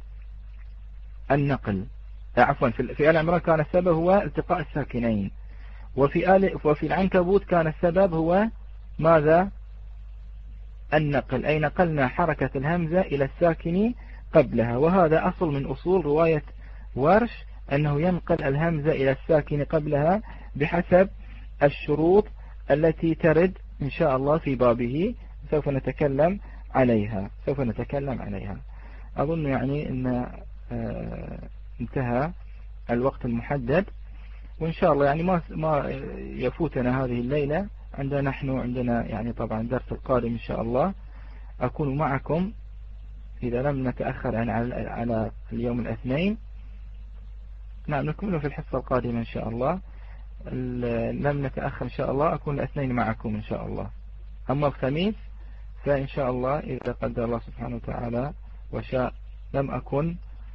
النقل، عفوا في آل عمران كان السبب هو التقاء الساكنين، وفي آل وفي العنكبوت كان السبب هو ماذا؟ النقل، أي نقلنا حركة الهمزة إلى الساكن قبلها. وهذا أصل من أصول رواية ورش، أنه ينقل الهمزة إلى الساكن قبلها بحسب الشروط التي ترد إن شاء الله في بابه سوف نتكلم عليها سوف نتكلم عليها أظن يعني أن انتهى الوقت المحدد، وإن شاء الله يعني ما ما يفوتنا هذه الليلة. عندنا نحن عندنا يعني طبعا درس القادم إن شاء الله أكون معكم إذا لم نتأخر عن على اليوم الاثنين. نعم نكمل في الحصة القادمة إن شاء الله. لم نتأخر إن شاء الله أكون الاثنين معكم إن شاء الله. أما الخميس فإن شاء الله إذا قدر الله سبحانه وتعالى وشاء لم أكن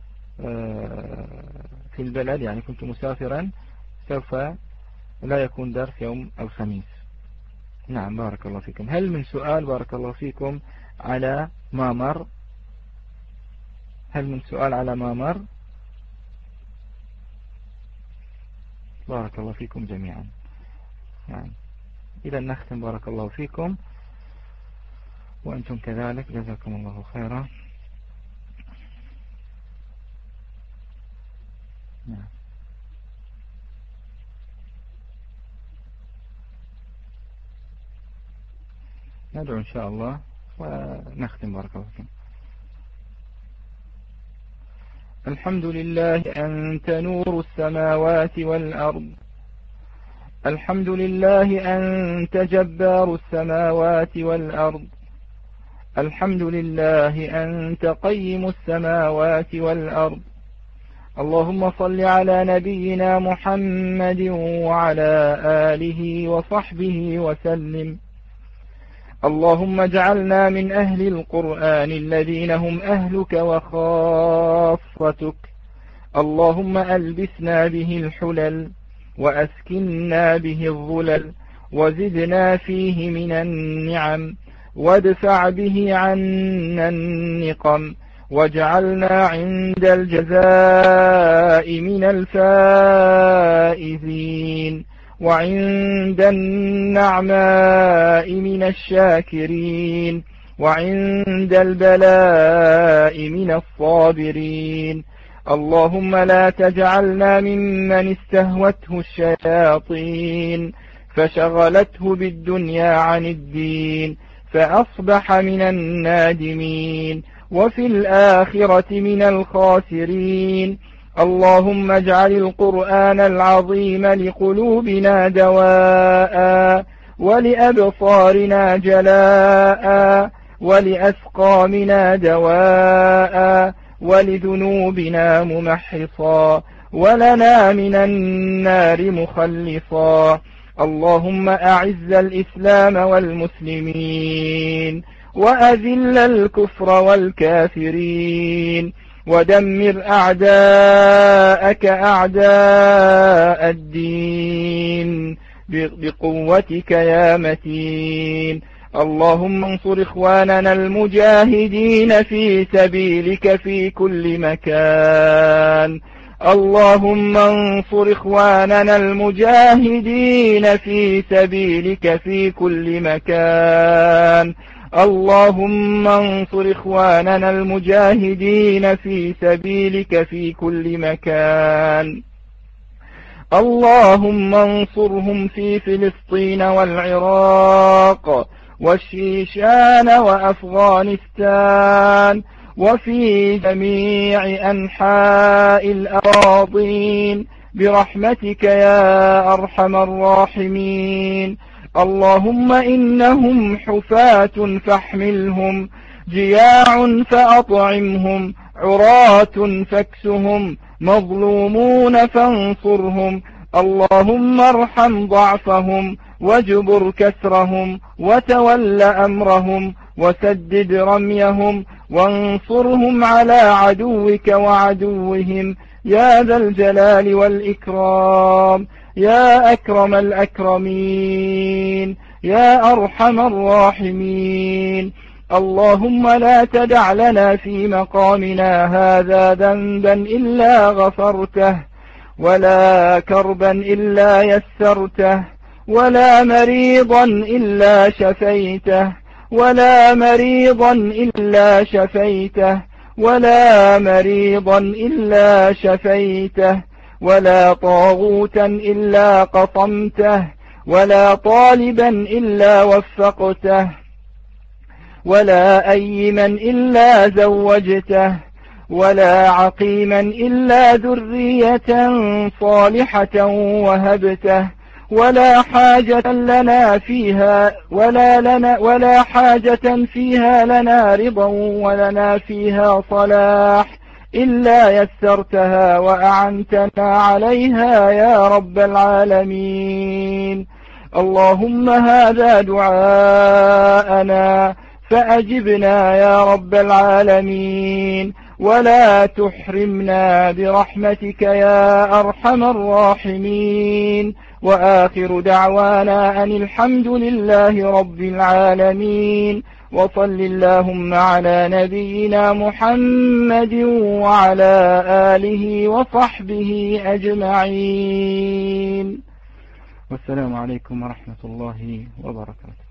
في البلد يعني كنت مسافرا سوف لا يكون درس يوم الخميس. نعم بارك الله فيكم. هل من سؤال بارك الله فيكم على ما مر؟ هل من سؤال على ما مر؟ بارك الله فيكم جميعا. يعني إذا نختم بارك الله فيكم وأنتم كذلك جزاكم الله خيرا. نعم ندعو إن شاء الله ونختم بارك الله فيكم. الحمد لله أنت نور السماوات والأرض، الحمد لله أنت جبار السماوات والأرض، الحمد لله أنت قيم السماوات والأرض. اللهم صل على نبينا محمد وعلى آله وصحبه وسلم. اللهم اجعلنا من أهل القرآن الذين هم أهلك وخاصتك. اللهم ألبسنا به الحلل وأسكننا به الظلل وزدنا فيه من النعم وادفع به عنا النقم واجعلنا عند الجزاء من الفائزين وعند النعماء من الشاكرين وعند البلاء من الصابرين. اللهم لا تجعلنا ممن استهوته الشياطين فشغلته بالدنيا عن الدين فأصبح من النادمين وفي الآخرة من الخاسرين. اللهم اجعل القرآن العظيم لقلوبنا دواء ولأبصارنا جلاء ولأسقامنا دواء ولذنوبنا ممحصا ولنا من النار مخلصا. اللهم أعز الإسلام والمسلمين وأذل الكفر والكافرين ودمر أعداءك أعداء الدين بقوتك يا متين. اللهم انصر إخواننا المجاهدين في سبيلك في كل مكان. اللهم انصر إخواننا المجاهدين في سبيلك في كل مكان. اللهم انصر إخواننا المجاهدين في سبيلك في كل مكان. اللهم انصرهم في فلسطين والعراق والشيشان وأفغانستان وفي جميع أنحاء الأراضين برحمتك يا أرحم الراحمين. اللهم إنهم حفاة فاحملهم، جياع فأطعمهم، عراة فاكسهم، مظلومون فانصرهم. اللهم ارحم ضعفهم واجبر كسرهم وتول أمرهم وسدد رميهم وانصرهم على عدوك وعدوهم يا ذا الجلال والإكرام يا أكرم الأكرمين يا أرحم الراحمين. اللهم لا تدع لنا في مقامنا هذا ذنبا إلا غفرته ولا كربا إلا يسرته ولا مريضا إلا شفيته ولا مريضا إلا شفيته ولا مريضا إلا شفيته ولا طاغوتا إلا قطمته ولا طالبا إلا وفقته، ولا أيما إلا زوجته، ولا عقيما إلا ذرية صالحة وهبته، ولا حاجة لنا فيها ولا لنا ولا حاجة فيها لنا رضا ولنا فيها صلاح إلا يسرتها وأعنتنا عليها يا رب العالمين. اللهم هذا دعاءنا فأجبنا يا رب العالمين، ولا تحرمنا برحمتك يا أرحم الراحمين. وآخر دعوانا أن الحمد لله رب العالمين، وصل اللهم على نبينا محمد وعلى آله وصحبه أجمعين، والسلام عليكم ورحمة الله وبركاته.